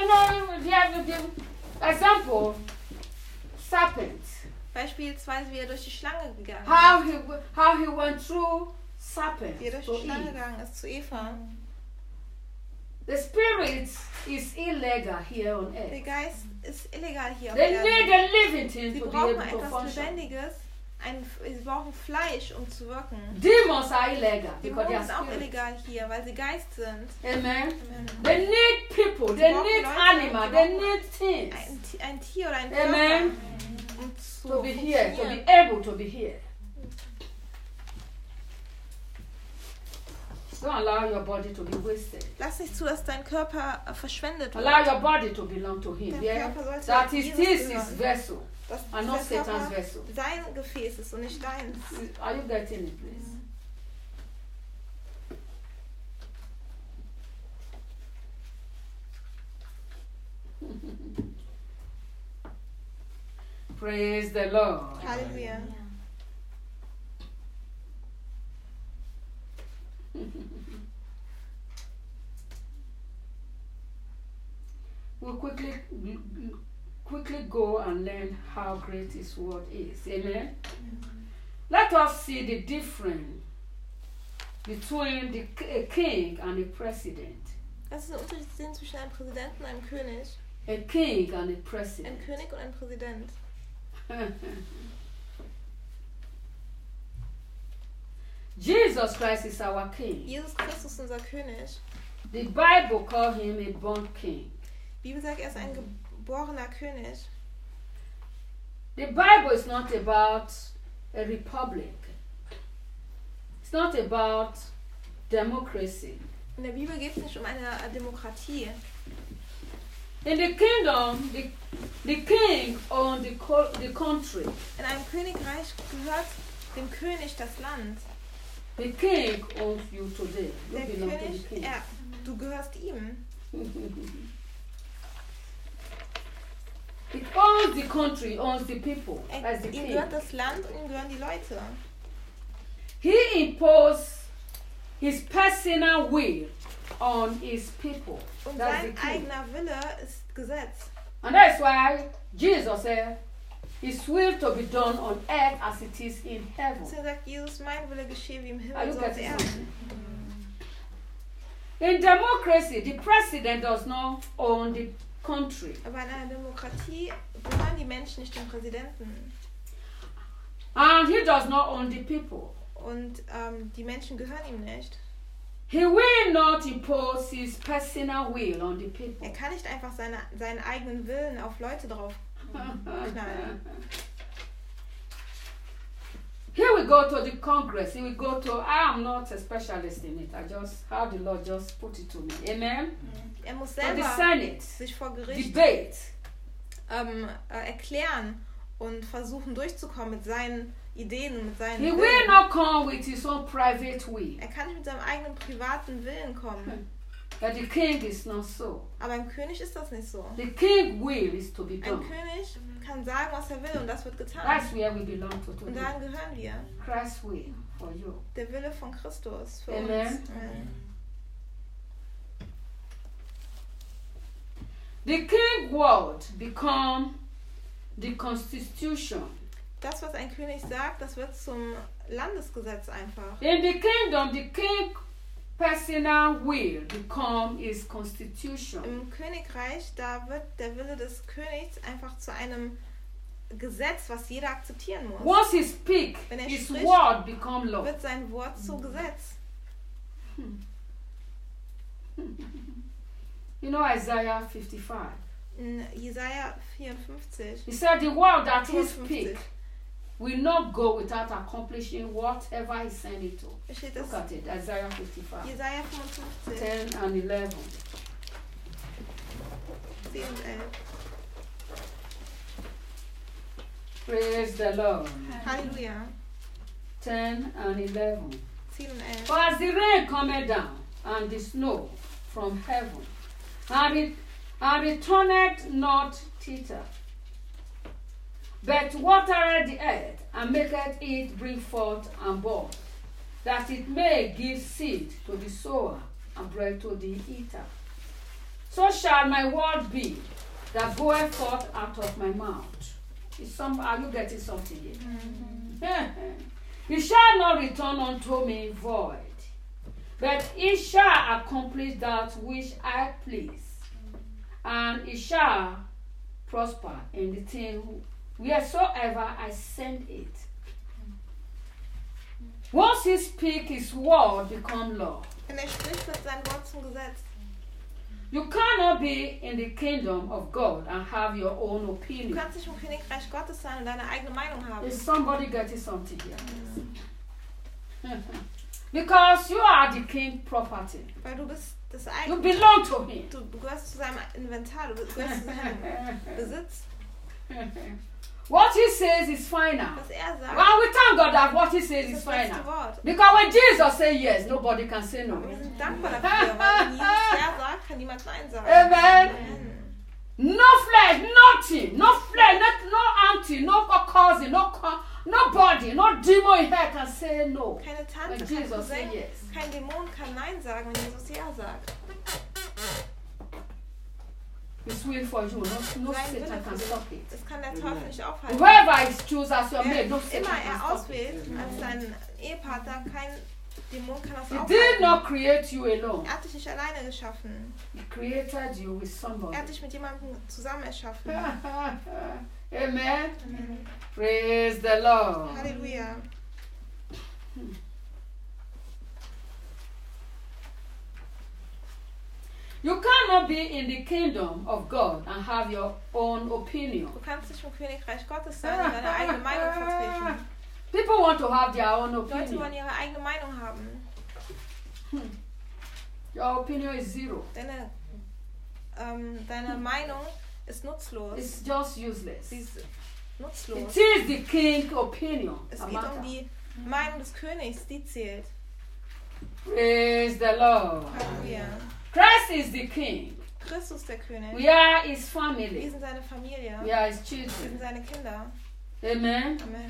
The example, serpent. Beispielsweise, wie er durch die Schlange gegangen ist. How he went through serpent. Wie er durch to die Schlange Eve. gegangen ist zu Eva. The spirit is illegal here on Der earth. Geist ist illegal hier auf They need Erden. a living thing Sie to be brauchen able to etwas function. Lebendiges. Sie brauchen Fleisch, um zu wirken. Demons are illegal because they Dämonen sind are auch spirits. illegal hier, weil sie Geist sind. Amen. Amen. They need people. They brauchen need Leute, animals. sie They brauchen need things Ein Tier oder ein Amen. Körper, um zu to be here, to be funktionieren. able to be here. Don't allow your body to be wasted. Lass nicht zu, dass dein Körper verschwendet Allow wird. your body to belong to Him. Dein Yeah? Körper sollte That is Jesus this gehören. is vessel, Dass and not der Satan's Körper vessel. sein Gefäß ist und nicht deins. Are you getting it, please? Praise the Lord. Halleluja. We'll quickly go and learn how great His word is. Amen. Let us see the difference between a king and a president. Was ist der Unterschied sehen zwischen einem Präsidenten und einem König? A king and a Ein president. König und ein Präsident. Jesus Christ is our king. Jesus Christus ist unser König. The Bible calls him a born king. Die Bibel sagt, er ist ein geborener König. The Bible is not about a republic. It's not about democracy. In der Bibel geht es nicht um eine Demokratie. In the kingdom, the king owns the country. In einem Königreich gehört dem König das Land. The king owns you today. You Der belong to the König, king. du gehörst ihm. It owns the country, owns the people. As the Ihm king. gehört das Land und ihm gehören die Leute. He imposed his personal will on his people. Und That's the sein king. eigener Wille ist Gesetz. And that's why Jesus said, his will to be done on earth as it is in heaven. Deswegen sagt Jesus, mein Wille geschehe wie im Are Himmel, you so auf getting Erden. something? In democracy, the president does not own the country. Aber in einer Demokratie gehören die Menschen nicht dem Präsidenten. And he does not own the people. Und die Menschen gehören ihm nicht. He will not impose his personal will on the people. Er kann nicht einfach seinen eigenen Willen auf Leute drauf knallen. He will go to the Congress. He will go to, I am not a specialist in it. I just, how the Lord just put it to me. Amen? Er muss To the selber Senate, sich vor Gericht debate. erklären und versuchen durchzukommen mit seinen Ideen und mit seinen He will Willen. not come with his own private will. Er kann nicht mit seinem eigenen privaten Willen kommen. But the king is not so. Aber beim König ist das nicht so. The king will is to be Ein done. König kann sagen, was er will und das wird getan. That's where we belong to Und today. daran gehören wir. Christ's will for you. Der Wille von Christus für Amen. uns. Amen. The king word become the constitution. Das, was ein König sagt, das wird zum Landesgesetz einfach. In the kingdom, the king personal will become his constitution. Im Königreich, da wird der Wille des Königs einfach zu einem Gesetz, was jeder akzeptieren muss. Once he speak, Wenn er his spricht, word become law. Wird sein Wort zu Gesetz. You know Isaiah 55. In Jesaja 54. He said the word that he 55. speak will not go without accomplishing whatever he sent it to. Da steht Look das at it, Isaiah 55. Jesaja 55, 10 and 11. 10 und 11. Praise the Lord. Halleluja. 10 and 11. 10 und 11. For as the rain cometh down, and the snow from heaven, and returneth not thither, but watereth the earth, and maketh it bring forth and bud, that it may give seed to the sower, and bread to the eater. So shall my word be, that goeth forth out of my mouth. Are you getting something here? It shall not return unto me void, but it shall accomplish that which I please, and it shall prosper in the thing wheresoever I send it. Once he speak, his word become law. Wenn er spricht, wird sein Wort zum Gesetz. You cannot be in the kingdom of God and have your own Du opinion. kannst nicht im Königreich Gottes sein und deine eigene Meinung haben. Is somebody getting something here? Because you are the king property. Weil du bist das You eigene. belong to him. Du gehörst zu seinem Inventar, du gehörst zu seinem Besitz. What he says is final. Was er sagt, Well, we thank God that what he says ist is das letzte final. Wort. Because when Jesus says yes, nobody can say no. Und wir sind dankbar dafür, weil wenn Jesus Ja sagt, kann niemand Nein sagen. Amen. Amen. No flesh, nothing. No flesh, no auntie, no cousin, nobody, no demon in hell can say no. Keine When Tante, kein Jesus says Cousin, yes. kein Dämon kann Nein sagen, wenn Jesus Ja sagt. It's will for you. No Sein Satan Wille can für stop dich. it. Das kann der Teufel nicht aufhalten. Whoever is choose as your mate, no Wer Satan immer can er stop it. auswählt als seinen Ehepartner, kein Dämon kann das He did aufhalten. not create you alone. Er hat dich nicht alleine geschaffen. He created you with somebody. Er hat dich mit jemandem zusammen erschaffen. Amen. Praise the Lord. Halleluja. You cannot be in the kingdom of God and have your own opinion. Du kannst nicht im Königreich Gottes sein und deine eigene Meinung vertreten. People want to have their own Leute wollen opinion. ihre eigene Meinung haben. Your opinion is zero. Deine Meinung ist nutzlos. It's just useless. Sie ist It nutzlos. is the king opinion. Es geht um die Meinung des Königs, die zählt. Praise the Lord. Halleluja. Christ is the king. Christus der König. We are his Wir family. sind seine Familie. We are his Wir sind children. seine Kinder. Amen. Amen.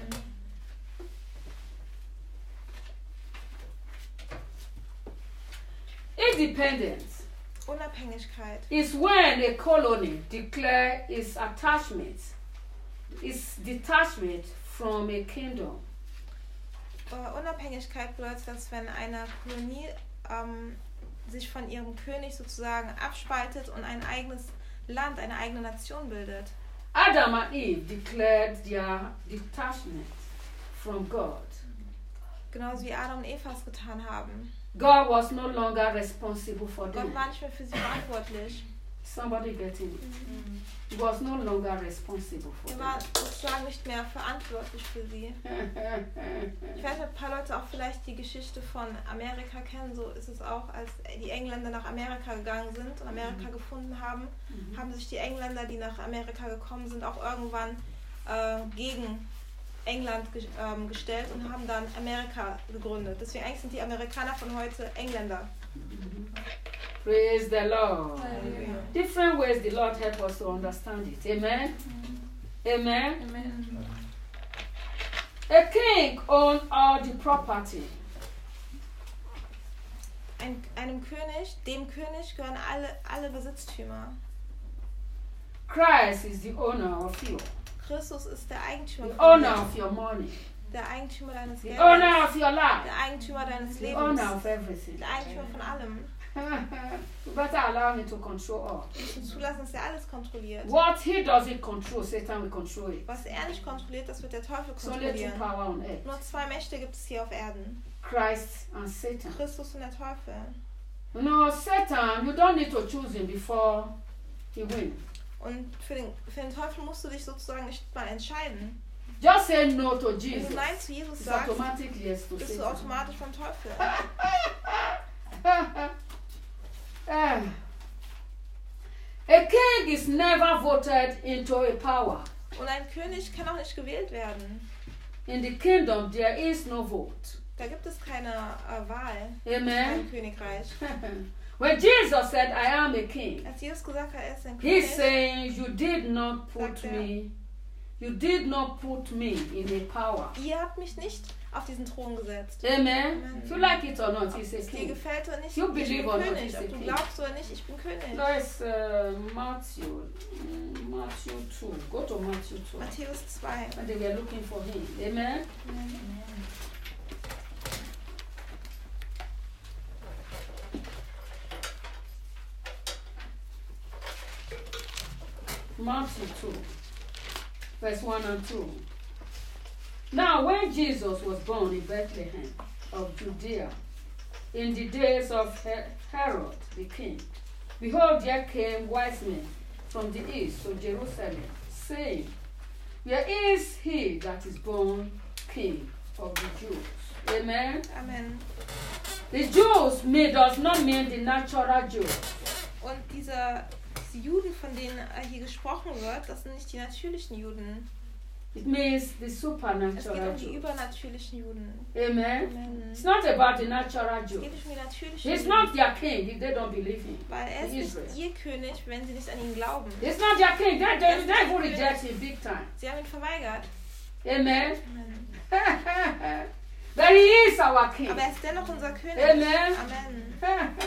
Independence Unabhängigkeit is when a colony declares its attachment, its detachment from a kingdom. Unabhängigkeit bedeutet, dass wenn eine Kolonie sich von ihrem König sozusagen abspaltet und ein eigenes Land, eine eigene Nation bildet. Adam and Eve declared their detachment from God. Genauso wie Adam und Eva es getan haben. God was no longer responsible for Gott them. war nicht mehr für sie verantwortlich. Somebody getting it? He was no longer responsible for Er them. war sozusagen nicht mehr verantwortlich für sie. Ich weiß nicht, ob ein paar Leute auch vielleicht die Geschichte von Amerika kennen. So ist es auch, als die Engländer nach Amerika gegangen sind und Amerika gefunden haben, haben sich die Engländer, die nach Amerika gekommen sind, auch irgendwann gegen England gestellt und haben dann Amerika gegründet. Deswegen eigentlich sind die Amerikaner von heute Engländer. Praise the Lord. Halleluja. Different ways the Lord help us to understand it. Amen. Amen. Amen. A king owns all the property. Dem König gehören alle Besitztümer. Christ is the owner of you. Christus ist der Eigentümer The von owner dir. of your money. Der Eigentümer deines The Geldes. owner of your life. Der Eigentümer deines The Lebens. owner of everything. Der Eigentümer von allem. You better allow him to control all. Wir müssen zulassen, dass er alles kontrolliert. What he doesn't control, Satan will control it. Was er nicht kontrolliert, das wird der Teufel It's only two kontrollieren. power on earth. Nur zwei Mächte gibt es hier auf Erden. Christ and Satan. Christus und der Teufel. You know, Satan, you don't need to choose him before he wins. Und für den Teufel musst du dich sozusagen nicht mal entscheiden. Just say no to Wenn Jesus. du Nein zu Jesus It's sagst, automatically yes to bist du Satan. automatisch vom Teufel. A king is never voted into a power. Und ein König kann auch nicht gewählt werden. In the kingdom, there is no vote. Da gibt es keine Wahl Amen. im Königreich. When Jesus said, I am a king, Als Jesus gesagt hat, er ist ein he's König, saying, you did not put Sagt er. me in a power. ihr habt mich nicht auf diesen Thron gesetzt. Amen. If you like it or not, he's a Es dir king. gefällt oder nicht, You ich bin believe or not, König. he's a Ob du king. glaubst oder nicht, ich bin König. Let's Matthew 2. Go to Matthew 2. Matthäus 2. And they were looking for him. Amen. Matthew 2, verse 1 and 2. Now, when Jesus was born in Bethlehem of Judea, in the days of Herod the king, behold, there came wise men from the east to Jerusalem, saying, where is he that is born king of the Jews? Amen. Amen. The Jews does not mean the natural Jews. Und diese Juden, von denen hier gesprochen wird, das sind nicht die natürlichen Juden. It means the Es geht supernatural um die Jews. übernatürlichen Juden. Amen. Amen. It's not about the natural Es Jews. geht nicht um die natürlichen He's Juden. not their king if they don't believe him. Weil er ist in nicht Israel. ihr König, wenn sie nicht an ihn glauben. He's not their king. They will reject him big time. Sie haben ihn verweigert. Amen. Amen. But he is our king. Aber er ist dennoch unser König. Amen. Amen.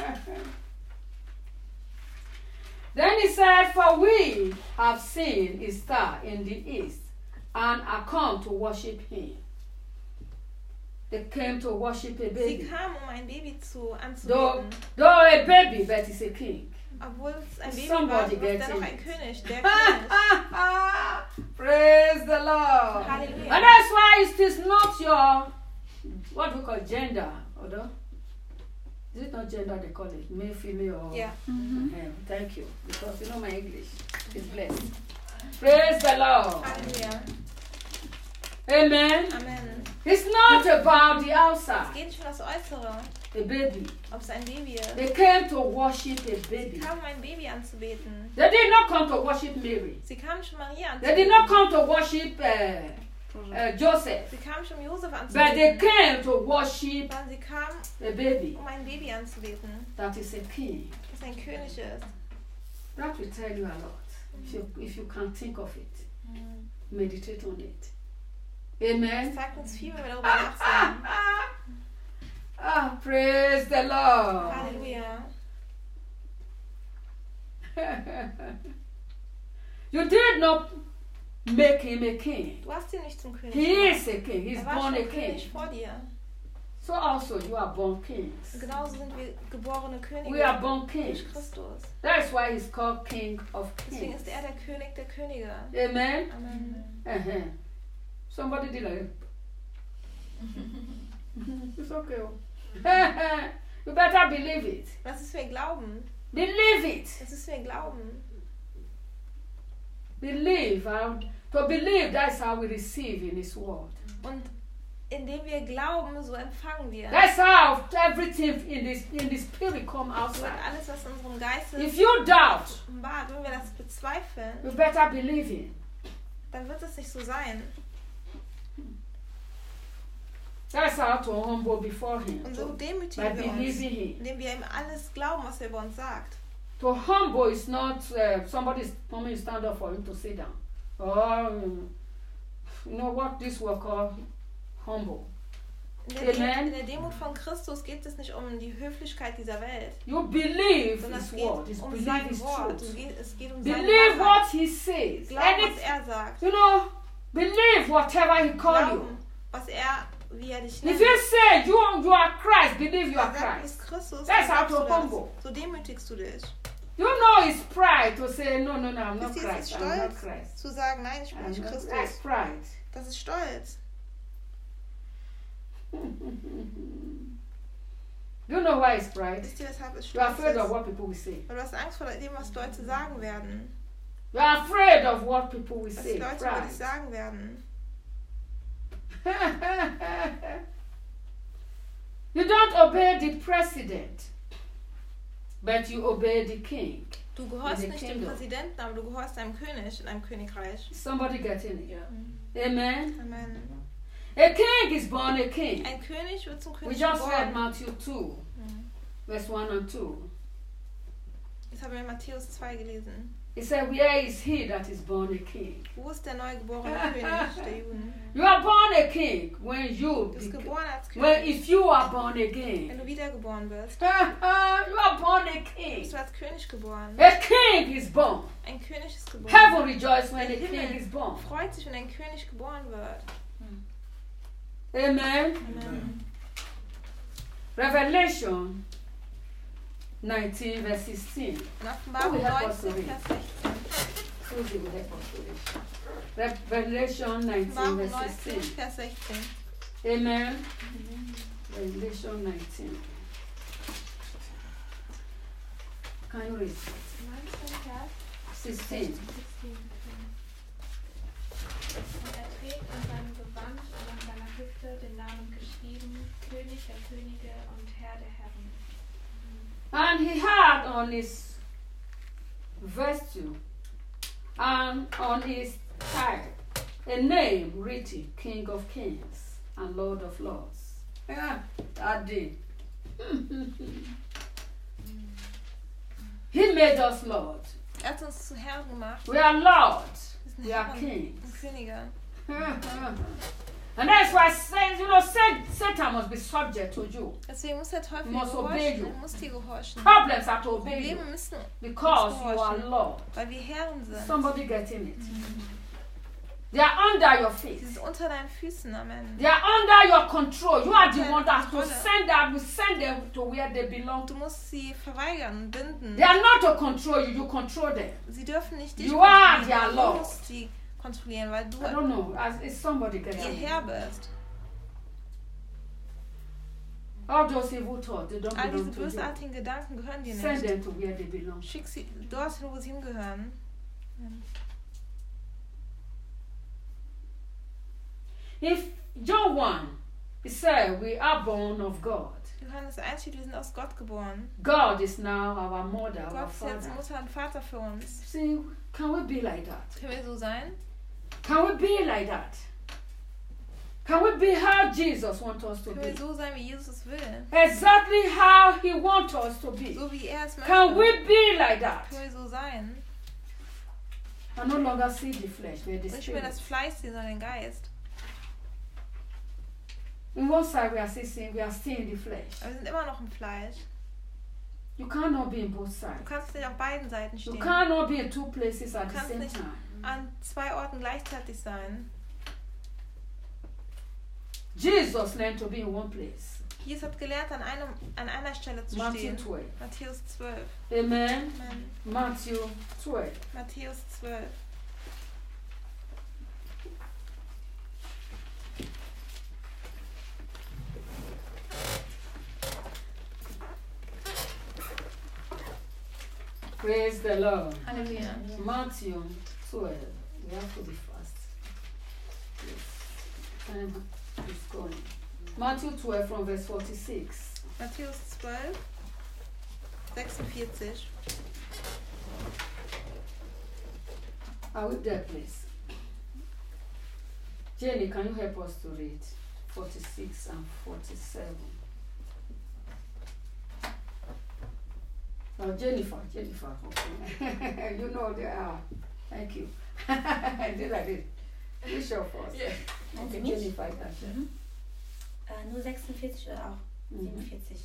Then he said, for we have seen his star in the east and are come to worship him. They came to worship a Sie baby. kamen, um ein Baby Though anzubeten. a baby, but he's a king. Obwohl es ein Baby Somebody war, war es gets dennoch in ein it. König. Der König. Praise the Lord. Hallelujah. And that's why it is not your, what we call gender, although. Is it not gender they call it? Male, female, or? Ja. Thank you. Because you know my English is blessed. Praise the Lord. Halleluja. Amen. Amen. It's not about the Es outside. geht nicht um das Äußere, A baby. ob es ein Baby ist. They came to worship a Sie baby. kamen, um ein Baby anzubeten. They did not come to worship Mary. Sie kamen schon Maria They did not anzubeten. come to worship Joseph. Sie kamen schon Josef But they anzubeten. came to worship Sondern sie kamen, a baby um ein Baby anzubeten, that is a king. das ein König ist. That will tell you a lot. If you can think of it, meditate on it. Das Amen. zeigt uns viel, wenn wir darüber nachdenken. Ah, praise the Lord. Halleluja. You did not make him a king. Du hast ihn nicht zum König He gemacht. is a king. He's Er war born schon a König king. vor dir. So also you are born kings. Und genauso sind wir geborene Könige. We are born durch kings. Christus. That's why he's called King of Deswegen Kings. ist er der König der Könige. Amen. Amen. Uh-huh. Somebody did like it's okay. You better believe it. Das ist wir glauben. Believe it. Das ist wir glauben. Believe. To believe, that's how we receive in his word. Und indem wir glauben, so empfangen wir. That's how everything in the spirit come So wird outside. alles, was in unserem Geist If ist, you doubt, offenbart. Wenn wir das bezweifeln, you better believe him. dann wird es nicht so sein. That's how to humble before him. Und so By demütigen wir uns, believing him. indem wir ihm alles glauben, was er über uns sagt. To humble is not somebody's coming to stand up for him to sit down. Or, you know what this will call humble. Amen. In der Demut von Christus geht es nicht um die Höflichkeit dieser Welt, You believe sondern his es word. geht His um belief sein is Wort. truth. Es geht um seine Believe Wahrheit. what he says. Glauben, And was er sagt. you know, believe whatever he calls you. Glauben, was er, wie er dich If nennt. you say you are Christ, believe you Er are sagt, du Christ. bist Christus, That's dann how glaubst to du das. humble. So demütigst du dich. You know it's pride to say, no, I'm not Wisst ihr, es Christ. ist I'm not stolz, Christ. zu sagen, nein, ich bin nicht That's Christus. pride. Das ist Stolz. You know why it's pride? Wisst ihr, weshalb es You're Stolz afraid of ist? what people will say. Weil du hast Angst vor dem, was Leute sagen werden. You're afraid of what people will Was say. die Leute über dich Pride. sagen werden. You don't obey the president, but you obey the king. Du gehorchst In the nicht dem kingdom. Präsidenten, aber du gehorchst einem König in einem Königreich. Somebody getting it? Amen. Amen. A king is born a king. Ein König wird zum We König just read geboren. Matthew 2, verse 1 and 2. Das haben wir in Matthäus 2 gelesen. It said, where is he that is born a king? Wo ist der neugeborene König der Juden? You are born a king when you Du bist become, geboren als when König. if you are born Wenn again. du wiedergeboren wirst, You are born a bist king. du als König geboren. A king is born. Ein König ist geboren. Heaven rejoices when a Der king is born. Himmel freut sich, wenn ein König geboren wird. Amen. Amen. Revelation 19, verse 16. In Offenbarung Oh, help us 19, to read. Vers 16. Susie will help us with it. Revelation 19, Offenbarung verse 19, 16. Vers 16. Amen. Revelation 19. Can you read? 19, Vers 16. Und er trägt an seinem Gewand und an seiner Hüfte den Namen geschrieben, König der Könige und Herr der Herren. And he had on his vesture and on his thigh a name written, King of Kings and Lord of Lords. Yeah, that did. He made us Lord. Er hat uns zu Herren gemacht. We are Lord. Wir sind We are Herren kings. und Könige. And that's why Satan must be subject to you. Deswegen muss der Teufel Must dir obey gehorchen. you. Er muss dir gehorchen. Problems are to obey you Probleme müssen, because you are Lord. weil wir Herren sind. Somebody getting it? They are under your Sie feet. sind unter deinen Füßen am Ende. They are under your control. You are the Unter one that to Kontrolle. send that will send them to where they belong to. Du musst sie verweigern und binden. They are not to control you, you control them. Sie dürfen nicht dich You are kontrollieren. their Du Lord. musst sie kontrollieren, weil du I don't know. Is somebody getting ihr it? Herr bist. All those evil thoughts, they don't All diese belong to you. bösartigen Gedanken gehören dir Send nicht. them to where they belong. Schick sie dorthin, wo sie hingehören. If John 1, He said, we are born of God. Johannes 1 steht, wir sind aus Gott geboren. God is now our mother, our Gott ist jetzt father. Mutter und Vater für uns. See, can we be like that? Können wir so sein? Can we be like that? Can we be how Jesus wants us to Können wir be? so sein, wie Jesus es will? Exactly how he wants us to be. So wie er es Can möchte. we be like that? Können wir so sein? I no longer see the flesh, but the Und ich will spirit. das Fleisch sehen, sondern den Geist. In one side we are still in the flesh. Aber wir sind immer noch im Fleisch. You cannot be in both Du sides. kannst nicht auf beiden Seiten You stehen. cannot be in two places at Du the kannst same nicht time. an 2 Orten gleichzeitig sein. Jesus learned to be in one place. Jesus hat gelernt, an einer Stelle zu Matthew stehen. 12. Matthäus 12. Amen. Amen. Matthew 12. Matthäus 12. Praise the Lord. Halleluja. Matthew 12. We have to be fast. Yes. Time is going. Matthew 12 from verse 46. Matthäus 12, 46. Are we there, please? Jenny, can you help us to read 46 and 47? Oh, Jennifer, okay. You know they are. Thank you. Did I did? You show first. Yeah. Okay, Mich? Jennifer, that's it. Nur 46 oder auch Mhm. 47.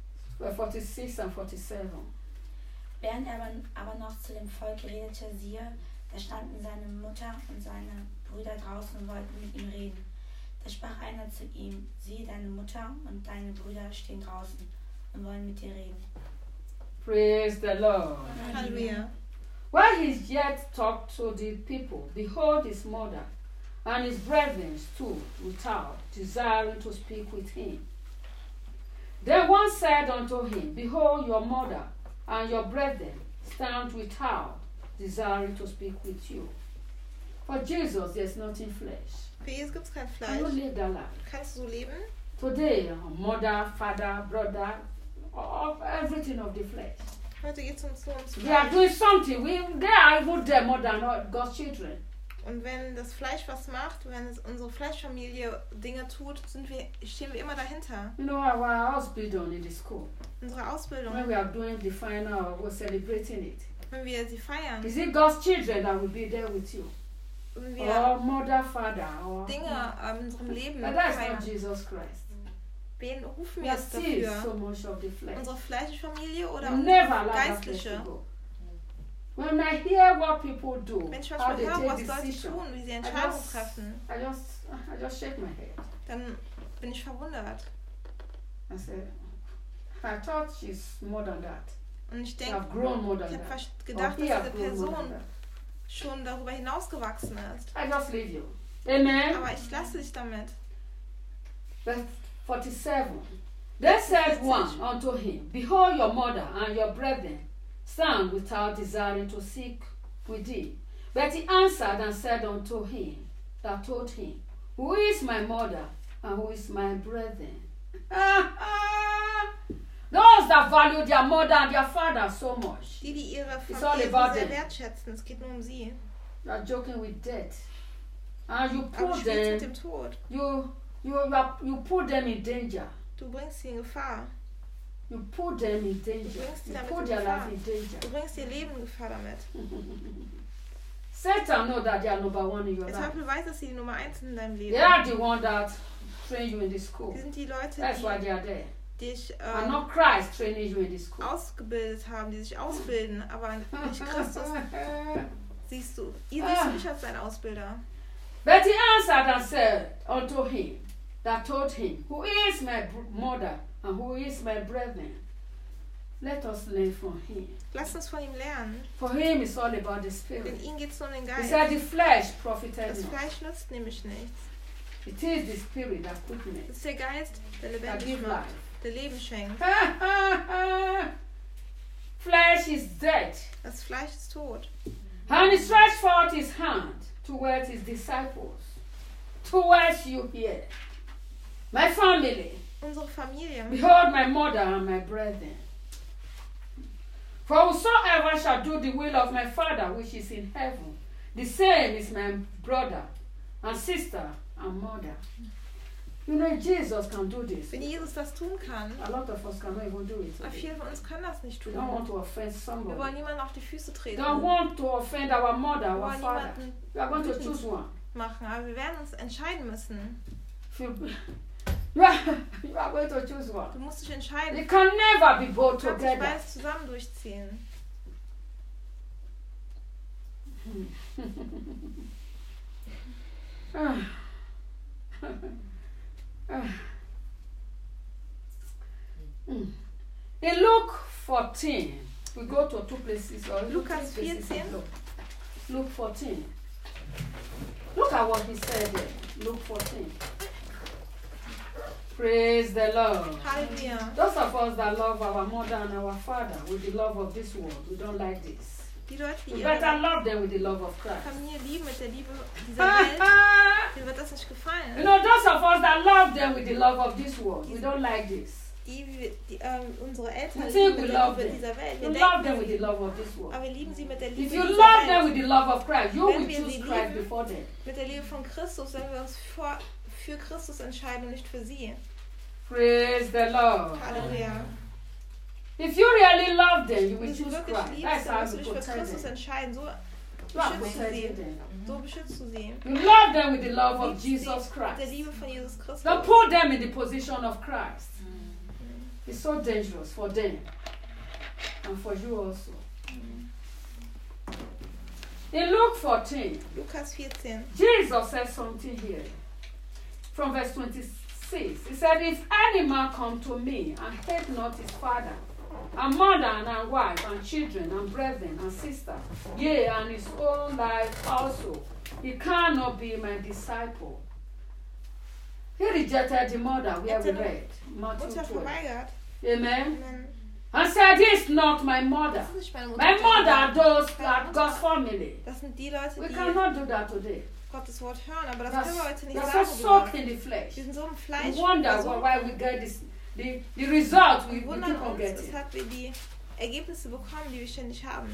46 and 47. Während er aber noch zu dem Volk redete, siehe, da standen seine Mutter und seine Brüder draußen und wollten mit ihm reden. Da sprach einer zu ihm, siehe, deine Mutter und deine Brüder stehen draußen und wollen mit dir reden. Praise the Lord. Halleluja. While he yet talked to the people, behold, his mother and his brethren stood without, desiring to speak with him. Then one said unto him, behold, your mother and your brethren stand without, desiring to speak with you. For Jesus, there's nothing flesh. Für Jesus gibt es kein Can you Fleisch. live that life? Kannst du so leben? Today, mother, father, brother, of everything of the flesh. Heute geht es uns nur ums They are Fleisch. doing something. They are even there more than God's children. Und wenn das Fleisch was macht, wenn es unsere Fleischfamilie Dinge tut, stehen wir immer dahinter. You know, our Ausbildung in the school, Unsere Ausbildung, when we are doing the final, we're celebrating it. wenn wir sie feiern, Is it God's children that will be there with you? wenn wir Or mother, father, or... Dinge in unserem Leben But that's feiern, not Jesus Christ. wen rufen We wir are jetzt still dafür? so much of the flesh. Unsere Fleischfamilie oder We never unsere allow that flesh to geistliche? go. When I hear what people do, Wenn ich how manchmal they höre, was take Leute decisions, tun, wie sie I Entscheidungen treffen, just shake my head. dann bin ich verwundert. I say, I thought she's more than that. Und ich She denke, have grown more ich than habe that. gedacht, Or he dass have diese grown more than Person that. schon darüber hinausgewachsen ist. I just leave you. Amen. Aber ich lasse dich damit. Verse 47. Then said one unto him, behold, your mother and your brethren stand without desiring to seek with thee. But he answered and said unto him, that told him, who is my mother and who is my brethren? Those that value their mother and their father so much, Die ihre It's all Familie so about sehr them. wertschätzen. Es geht nur um sie. they are joking with death. And you Aber put spielst mit them, dem Tod. you put them in danger. Du bringst sie in Gefahr. You put them in danger. bringst sie You damit put in their Gefahr. life in danger. Du bringst ihr Leben in Gefahr damit. Satan know that they are number one in your Der life. Teufel weiß, dass sie die Nummer 1 in deinem Leben They are the one that train you in the school. Die sind die Leute, That's why they are there. die dich And not Christ training you in the school. ausgebildet haben, die sich ausbilden, aber nicht Christus. Siehst du mich als dein Ausbilder. But he answered and said unto him that told him, who is my mother and who is my brethren? Let us learn from him. Lass uns von ihm lernen, For him it's all about the denn spirit. ihm geht es nur um den He Geist. said the flesh profited Das not. Fleisch nützt nämlich nichts. It is the spirit that Es quickeneth, ist der Geist, der that lebendig give macht, life. der Leben schenkt. Flesh is dead. Das Fleisch ist tot. And he stretched forth his hand towards his disciples, towards you here. My family. unsere Familie. Behold my mother and my brethren. For whosoever shall do the will of my Father which is in heaven, the same is my brother and sister and mother. You know, Jesus can do this. Wenn Jesus das tun kann, A lot of us cannot even do it. aber viele von uns können das nicht We tun. don't want to offend Wir somebody. wollen niemanden auf die Füße treten. Don't want to offend our mother, Wir our wollen father. niemanden We are going to choose one. machen, aber wir werden uns entscheiden müssen. If you are going to choose one. Du musst dich entscheiden. They can never be both Du kannst nicht together. beides zusammen durchziehen. In Luke 14, we go to two places. Or Lukas three places 14. in Luke 14. Look at what he said there. Luke 14. Praise the Lord. Halleluja. Those of us that love our mother and our father with the love of this world, we don't like this. Die Leute, die We ihre better love them with the love of Christ. Familie lieben mit der Liebe dieser Welt, denen wird das nicht You gefallen. know, those of us that love them with the love of this world, we don't like this. Unsere Eltern We lieben think we mit der love Liebe them. dieser Welt. You Wir love them denken with the sie, love of this world. aber wir lieben sie mit der If Liebe you dieser love them Welt. with the love of Christ, you Wenn will wir choose sie Christ lieben, before them. Mit der Liebe von Christus, wenn wir uns für Christus entscheiden und nicht für sie. Praise the Lord. Halleluja. If you really love them, you Wenn will du sie choose wirklich Christ. liebst, That's dann how musst du you dich für protect Christus them. entscheiden. So You are beschützt du protecting sie. them. So beschützt du sie. You love them with the love of Liebst sie Jesus mit der Christ. Liebe von Jesus Christus. Don't put them in the position of Christ. It's so dangerous for them and for you also. In Luke 14, Lukas 14. Jesus said something here. From verse 26, he said, If any man come to me and hate not his father, and mother, and wife, and children, and brethren, and sisters, yea, and his own life also, he cannot be my disciple. He rejected the mother where we read, Matthew Mutter 12. verweigert. Amen. Amen. And said, This is not my mother. Das ist nicht meine Mutter. My mother are those Meine that Mutter. God's family. Das sind die Leute, We die cannot do that today. Gottes Wort hören, aber das That's, können wir heute nicht that's sagen. so Bruder. soaked in the flesh. Wir sind so im We Fleisch. wonder so why we get this, the result we wir keep wundern on uns, getting. weshalb wir die Ergebnisse bekommen, die wir ständig haben.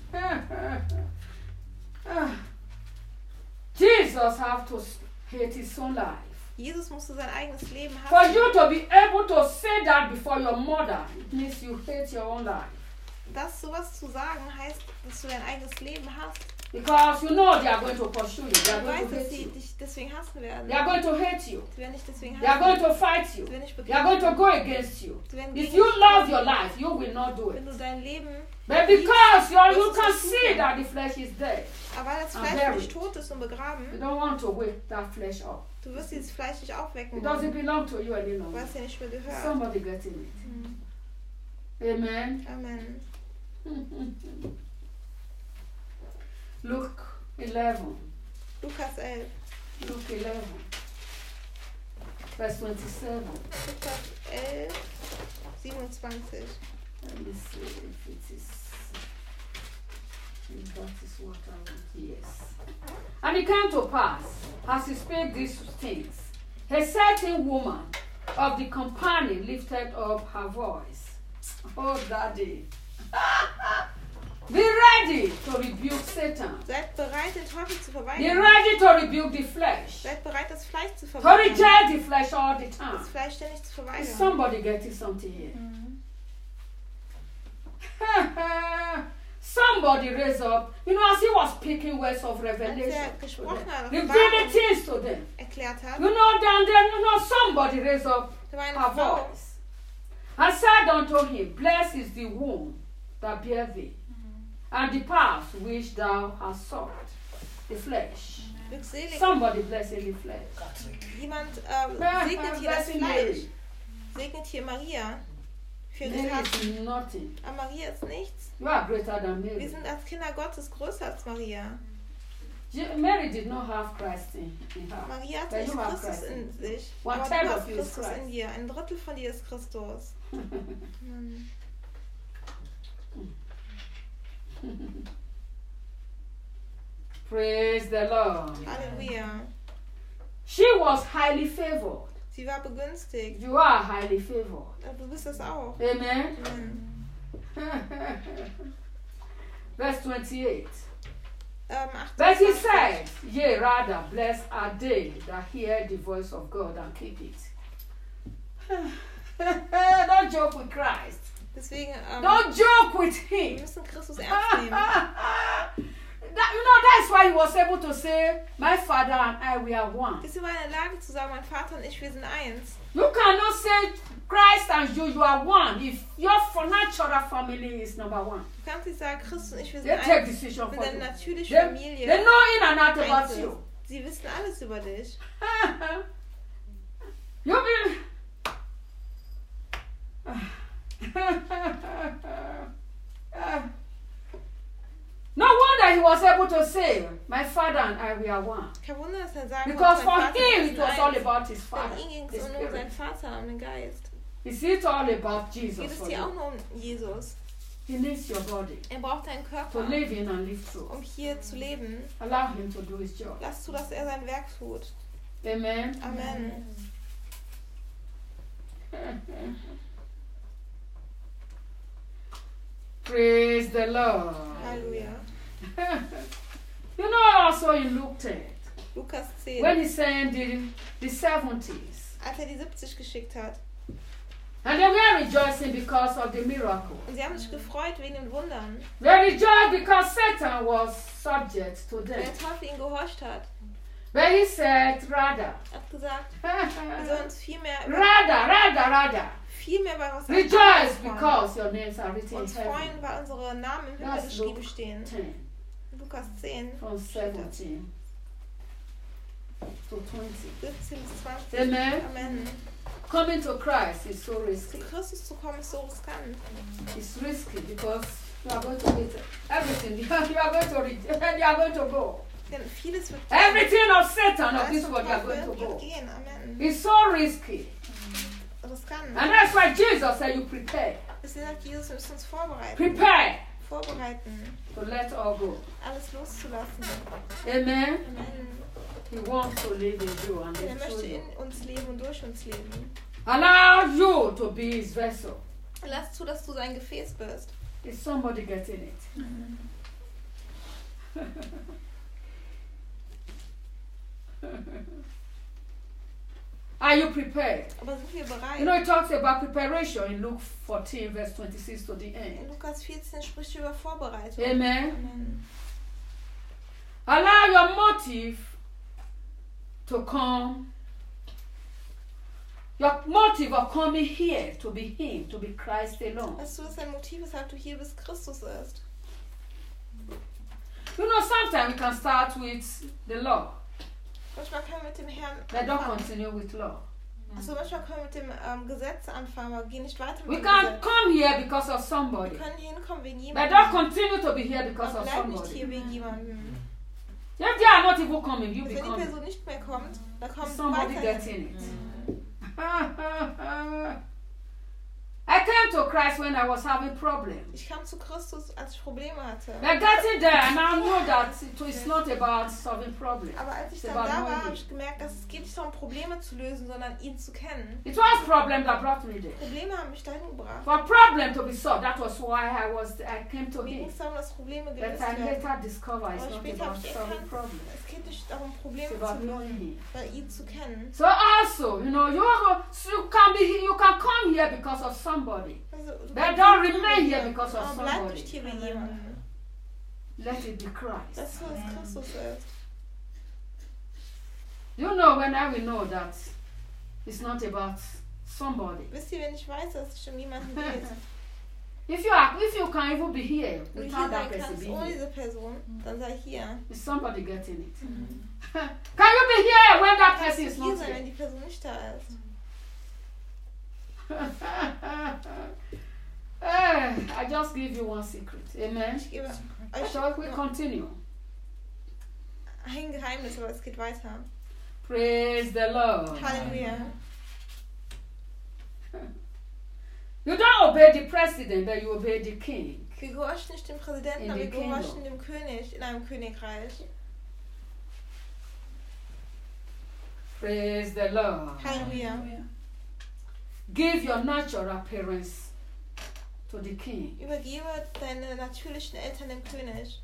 Jesus have to hate his own life. Jesus musste sein eigenes Leben For hassen. you to be able to say that before your mother, it means you hate your own life. Das sowas zu sagen heißt, dass du dein eigenes Leben hast. Because you know they are going to pursue you. They are Du going weißt, to dass hate sie you. dich deswegen hassen werden. They are going to hate you. Sie werden dich deswegen They are going hassen. to fight you. Sie werden dich They are going bekämpfen. to go against you. Sie werden If gegen you dich love kämpfen. your life, you will not do Wenn it. du dein Leben But because you wirst can du see tun. that the flesh is dead, Aber weil das I'm Fleisch buried. nicht tot ist und you begraben, don't want to wake that flesh up. du wirst dieses Fleisch nicht aufwecken It doesn't wollen, belong to you any weil longer. es dir nicht mehr gehört. Somebody getting it. Mhm. Amen. Amen. Luke 11. Lukas 11. Luke 11. Verse 27. Lukas 11, 27. Let me see if it is. If that is what I want. Yes. And it came to pass, as he spake these things, a certain woman of the company lifted up her voice. Oh, Daddy. Be ready to rebuke Satan. Seid bereit, den Teufel zu Be verweigern. ready to rebuke the flesh. Seid bereit, das Fleisch zu To verweigern. reject the flesh all the time. Das Fleisch ständig zu Is verweigern. somebody getting something here? Mhm. Somebody raised up, you know, as he was speaking words of Als revelation, er gesprochen hat, revealing Offenbarung things to them. erklärt hat, You know, then you know, somebody raised up da war eine her Frau, voice and said unto him, Blessed is the womb that bare thee, and the path which thou hast sought, the flesh. glückselig. Somebody blessing the flesh. Jemand segnet hier das Blessing Fleisch. Mary. Segnet hier Maria. Für ihre Mary Taten. is nothing. Aber Maria ist nichts. You are greater than Wir Mary. sind als Kinder Gottes größer als Maria. Mary did not have Christ in her. Maria hat But nicht you have Christus Christ in sich. One Aber third du of hast you is Christus Christ. in dir. Ein Drittel von dir ist Christus. Hm. Praise the Lord. Halleluja. She was highly favored. Sie Sie war begünstigt. You are highly favored. Du bist es auch. Amen. Amen. Verse 28. 28. But he said, yea, rather, blessed are they that hear the voice of God and keep it. Don't joke with Christ. Deswegen, Don't joke with wir him. müssen Christus ernst nehmen. That's why he was able to say, my father and I, we are one. Ist sie war in der Lage zu sagen, mein Vater und ich, wir sind eins. You cannot say Christ and you are one if your natural family is number one. Du kannst nicht sagen, Christus und ich, wir They sind take eins. decision Wenn for deine you. natürliche They Familie know in and out about eins ist. you. Sie wissen alles über dich. You be. No wonder he was able to say, my father and I, we are one. Kein Wunder, dass er sagen Because konnte, for mein Vater und him, ich it sind was all eins. about his Denn father, ihm ging the es nur um seinen spirit. Vater, um den Geist. Is it all about Geht Jesus es for dir auch you? nur um Jesus? He needs your body Er braucht deinen to Körper, live in and live through. um hier zu leben. Allow him to do his job. Lass zu, dass er sein Werk tut. Amen. Amen. Praise the Lord. Halleluja. You know also in Luke 10, Lukas 10, when he's saying the 70s, als er die 70 geschickt hat. and they were rejoicing because of the miracle. Und sie haben sich gefreut wegen den Wundern, They rejoiced because Satan was subject to weil them. der Teufel ihn gehorcht hat. But he said, rather, Er hat gesagt, wir sollen uns viel mehr bei was rejoice anderes freuen. because your names are written in Uns heaven. freuen, weil unsere Namen im Himmel That's geschrieben Luke stehen. 10, Lukas 10, from 17 to 20. 17 bis 20. Amen. Amen. Coming to Christ is so Zu risky. Christus zu kommen ist so riskant. It's risky because you are going to get everything. You are going to go. Denn vieles wird Everything of Satan of Alles this vom world you are Teufel going to wird go. gehen. Amen. It's so risky. Riskant. And that's why Jesus said you prepare. Deswegen sagt Jesus, wir müssen uns vorbereiten. Prepare Vorbereiten, to let all go. alles loszulassen. Amen. Amen. He wants to live in you and Er live möchte through you. in uns leben und durch uns leben. Allow you to be his vessel. Lass zu, dass du sein Gefäß bist. Is somebody getting it? Are you prepared? Aber sind wir bereit? You know, it talks about preparation in Luke 14, verse 26 to the In end. Lukas 14 spricht über Vorbereitung. Amen. Amen. Allow your motive to come. Your motive of coming here to be Him, to be Christ alone. Lass zu, dass dein Motiv ist, weshalb du hier bist, Christus ist. You know, sometimes we can start with the law, Manchmal können wir mit dem Herrn but don't anfangen. continue with law. Also manchmal können wir mit dem Gesetz anfangen, aber gehen nicht weiter We mit dem can Gesetz. come here because of somebody, Wir können hier hinkommen wegen but jemandem. don't continue to be here because Aber of bleib nicht somebody. hier wegen jemandem. If they are not even coming, you Wenn be die coming. Person nicht mehr kommt, dann kommt Somebody weiter. getting it. I came to Christ when I was having problems. Ich kam zu Christus, als ich Probleme hatte. But getting there, and I know that it's not about solving problems. Aber als ich It's dann about da war, knowing habe Him. ich gemerkt, dass es geht nicht darum, Probleme zu lösen, sondern ihn zu kennen. It was problems that brought me there. Probleme haben mich dahin gebracht. For problem to be solved, that was why I came to Mir ging Him. es darum, dass Probleme But gelöst I werden. later discovered it's Aber not später habe about ich solving erkannt, problems. es geht nicht darum, It's Probleme zu about knowing lösen, Him. sondern ihn zu kennen. So also, you know, you can come here because of somebody. Also, du But kannst don't nicht remain hier, here because of aber bleib somebody. nicht hier wegen jemandem. Let it be Christ. Das ist, was Christus ist. You know, when I will know that it's not about somebody. Wisst ihr, wenn ich weiß, dass es nicht um jemanden geht, If you can even be here wenn du without hier that sein person kannst being ohne here, diese Person, dann sei hier. is somebody getting it? Can you be here when that Kannst person du is hier not sein, wenn here? die Person nicht da ist. I just give you one secret. Amen. Ich gebe euch Shall we continue? ein Geheimnis, aber es geht weiter. Praise the Lord. Halleluja. You don't obey the president, but you obey the king. Wir gehorchen nicht dem Präsidenten, In aber the wir gehorchen kingdom. dem König in einem Königreich. Praise the Lord. Halleluja. Give your natural parents to the king. Übergebe deine natürlichen Eltern dem König.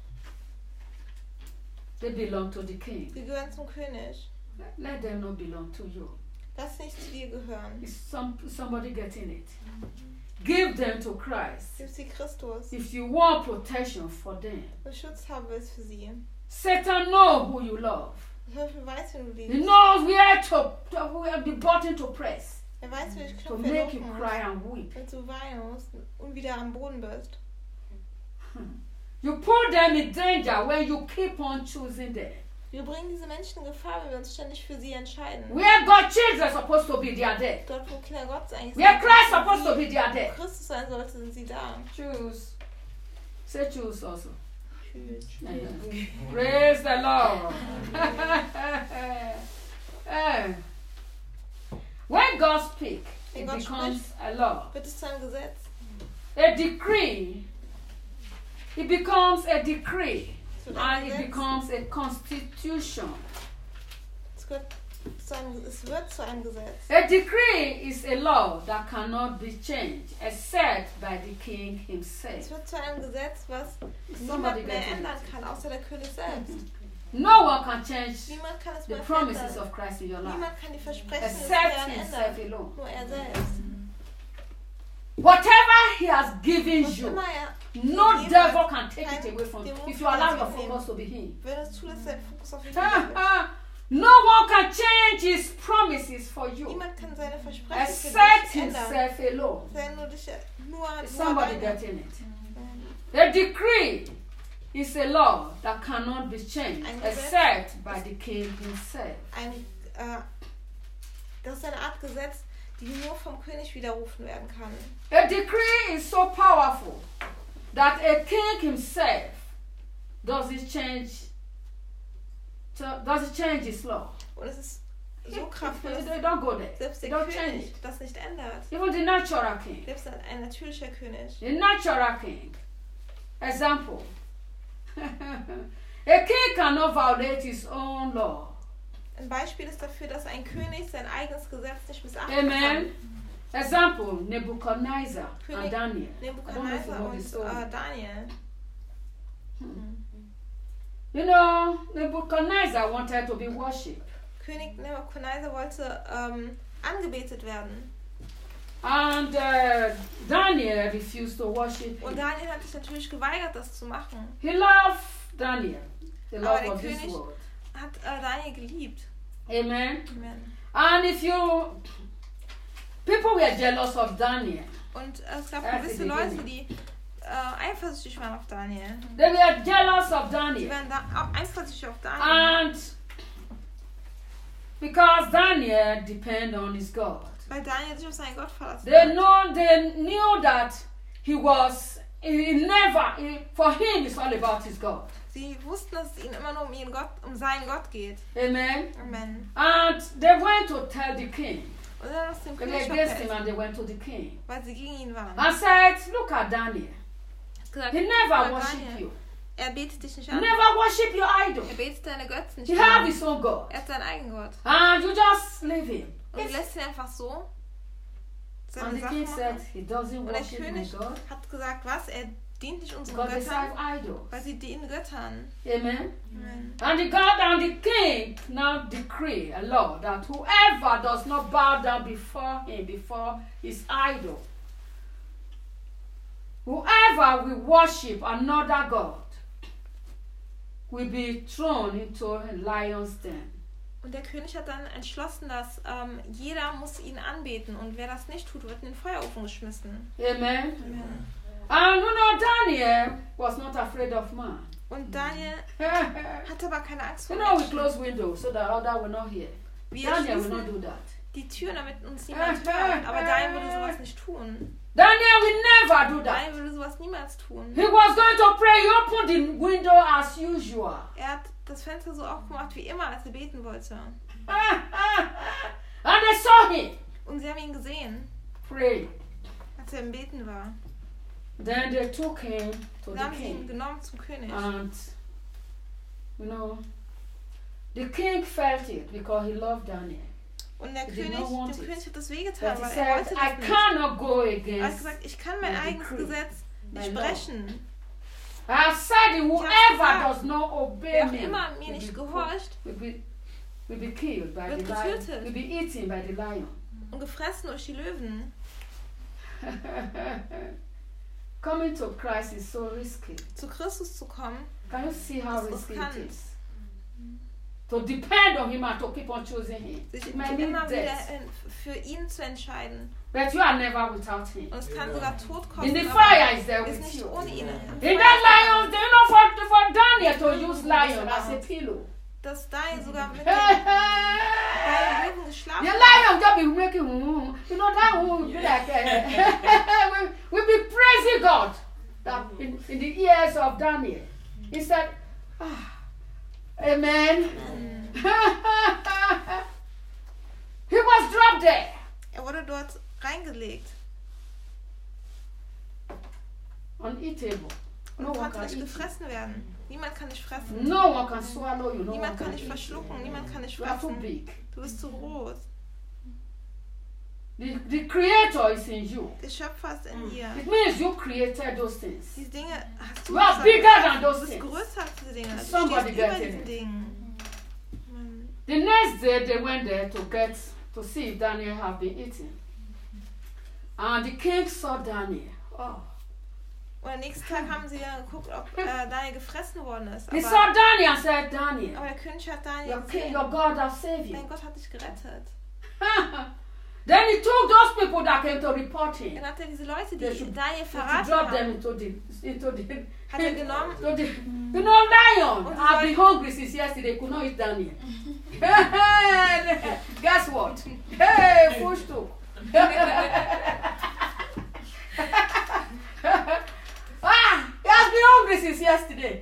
They belong to the king. Sie gehören zum König. Let them not belong to you. Lass nicht zu dir gehören. Is somebody getting it? Give them to Christ. Gib sie Christus. If you want protection for them. Wenn du Schutz haben willst für sie. Satan knows who you love. Teufel weiß, wen du He liebst. knows where the button to press Er weiß, welche to Knöpfe make you drücken cry musst, and weep. wenn du weinen musst und wieder am Boden bist. You put them in danger when you keep on choosing them. Wir bringen diese Menschen in Gefahr, wenn wir uns ständig für sie entscheiden. Where God's children are supposed to be, they are there. Dort, wo Kinder Gottes eigentlich Where sind, Christ is sind supposed to sie. be, they are there. Wo Christus sein sollte, sind sie da. Choose. Say choose also. Tschüss. Praise the Lord. When God speaks, Wenn it Gott becomes spricht, a law. wird es zu einem Gesetz. A decree. It becomes a decree. Es wird ein And it Gesetz. becomes a constitution. Es wird zu einem Gesetz. A decree is a law that cannot be changed except by the king Es himself. wird zu einem Gesetz, was Somebody niemand mehr getting ändern it? kann, außer der König selbst. No one can change Niemand kann es the mehr promises verändern. of Christ in your life Niemand kann die Versprechen des except Herrn himself ändern. alone. Nur er selbst. Whatever he has given Was you, immer er no gegeben devil hat, can take it kein away from you Dämon if you kann allow es your wegnehmen. focus to be him. Wenn es zulässt, dein Fokus auf ihn wird. No one can change his promises for you Niemand kann seine Versprechen für except dich ändern. himself alone. Sei nur dich, nur Is somebody deine. getting it? A decree is a law that cannot be changed Ein Gesetz except by the king himself. Das ist eine Art Gesetz, die nur vom König widerrufen werden kann. A decree is so powerful that a king himself doesn't change his law. Und es ist so kraftvoll, dass They don't go there. selbst They der don't change König it. das nicht ändert. Even the natural king. Selbst ein natürlicher König. The natural king. Example. A king cannot violate his own law. Ein Beispiel ist dafür, dass ein König sein eigenes Gesetz nicht missachten Amen. Example, Nebuchadnezzar König and Daniel. I don't know if you Nebukadnezar know the und story. Daniel. You know, Nebuchadnezzar wanted to be worshipped. König Nebukadnezar wollte angebetet werden. And Daniel refused to worship Und him. Daniel hat sich natürlich geweigert, das zu machen. He loved Daniel, the Aber love der of this König world. hat Daniel geliebt. Amen. Amen. And if you, people were jealous of Daniel. Und es gab At gewisse the Leute, beginning. die eifersüchtig waren auf Daniel. They were jealous of Die Daniel. waren eifersüchtig auf Daniel. And because Daniel depended on his God. Weil Daniel sich auf seinen Gott verlassen They hat. knew that for him it's all about his God. Sie wussten, dass es ihnen immer nur um seinen Gott geht. Amen. Amen. And they went to tell the king. Und dann aus dem They were König against him verpetzt, and they went to the king. weil sie gegen ihn waren. And said, look at Daniel. Hat gesagt, He never "Guck mal, worship Daniel, you. Er betet dich nicht He an. never worship your idol. Er betet deine Götzen He nicht have an. his own God. Er hat seinen eigenen Gott. And you just leave him. Und du lässt ihn einfach so seine And the Sachen king said machen. he doesn't Und der worship my König God hat gesagt, was? Er dient nicht unseren because they serve Göttern, idols. weil sie dienen Göttern. Amen. Amen. And the God and the king now decree a law that whoever does not bow down before him, before his idol, whoever will worship another God, will be thrown into a lion's den. Und der König hat dann entschlossen, dass jeder muss ihn anbeten und wer das nicht tut, wird in den Feuerofen geschmissen. Amen. Amen. And you know, Daniel was not afraid of man. Und Daniel you hatte aber keine Angst vor know, we Menschen. close windows so that other will not hear. Wir Daniel will not schließen do that. die Türen, damit uns niemand hört. Aber Daniel würde sowas nicht tun. Daniel will never do that. Daniel würde sowas niemals tun. He was going to pray. He opened the window as usual. Er hat das Fenster so aufgemacht wie immer, als er beten wollte. And they saw him Und sie haben ihn gesehen, pray. als er im Beten war. Then they took him to Sie the haben ihn king. genommen zum König. And, you know, the king felt it because he loved Daniel. Und der He did König, not want dem it. König hat das wehgetan, But he weil er said, wollte I das nicht. cannot go Er hat against gesagt, ich kann mein my eigenes decree, Gesetz my nicht law. brechen. I have said it, whoever does not obey Wer auch me immer mir will nicht be gehorcht will be killed by wird the lion, getötet. will be eaten by the lion. und gefressen durch die Löwen. Coming to Christ is so risky. Zu Christus zu kommen, Can you see how Das ist risky riskant. it is? To depend on him and to keep on choosing him. sich It may mean immer wieder death. für ihn zu entscheiden. But you are never without him. Und es kann sogar Tod In kosten, the aber fire is there ist with nicht you. ohne ihn. In that lion, do you know for Daniel to use lion as a pillow? Dass Daniel sogar mit Hey, den hey. Löwen geschlafen The hat. lion just be making you know that will be like we'll be praising God that in the ears of Daniel. He said, Amen. He was dropped there. Er wurde dort reingelegt Uneatable. No und one konnte can nicht eat you. gefressen werden. Niemand kann dich fressen. No one can swallow you. No one Niemand kann can dich eat you. verschlucken. Niemand kann dich You are too fressen. big. Du bist zu groß. The Creator is in you. Der Schöpfer ist in dir. It means you created those things. Diese Dinge hast du You are gesagt. bigger than Du those bist things. größer als diese Dinge. Du Somebody stehst über get diesen it. Dingen. Mann. The next day they went there to see if Daniel had been eaten. And the king saw Daniel. Oh. Und am nächsten Tag haben sie dann geguckt, ob Daniel gefressen worden ist. He Aber, saw Daniel and said, Daniel, aber der König hat Daniel your gesehen. God has saved you. Dein Gott hat dich gerettet. Then he took those people that came to report him. Dann hat er diese Leute, They die should- Daniel To verraten drop them haben, into the hat er genommen. you know, lion. Und die I've been Leute- hungry since yesterday. Could not eat Daniel. Guess what? Hey, Frühstück. He has been hungry since yesterday.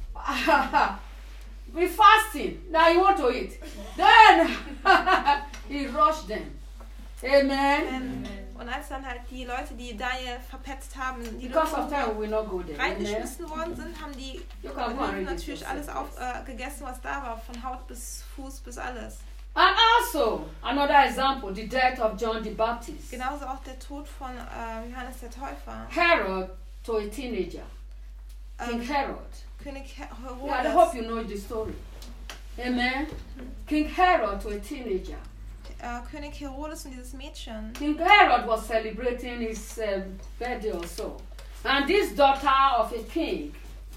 We fasting. Now you want to eat. Then he rushed them. Amen. Und als dann halt die Leute, die Daniel verpetzt haben, die Because of Löwen time, we will not go there. Amen. reingeschmissen worden sind, haben die You can go and Löwen read it natürlich yourself. alles gegessen, was da war. Von Haut bis Fuß bis alles. And also, another example, the death of John the Baptist. Genauso auch der Tod von Johannes der Täufer. Herod to a teenager. King Herod. König Yeah, I Herodes. hope you know the story. Amen. King Herod to a teenager. König Herodes und dieses Mädchen. King Herod was celebrating his birthday or so. And this daughter of a king,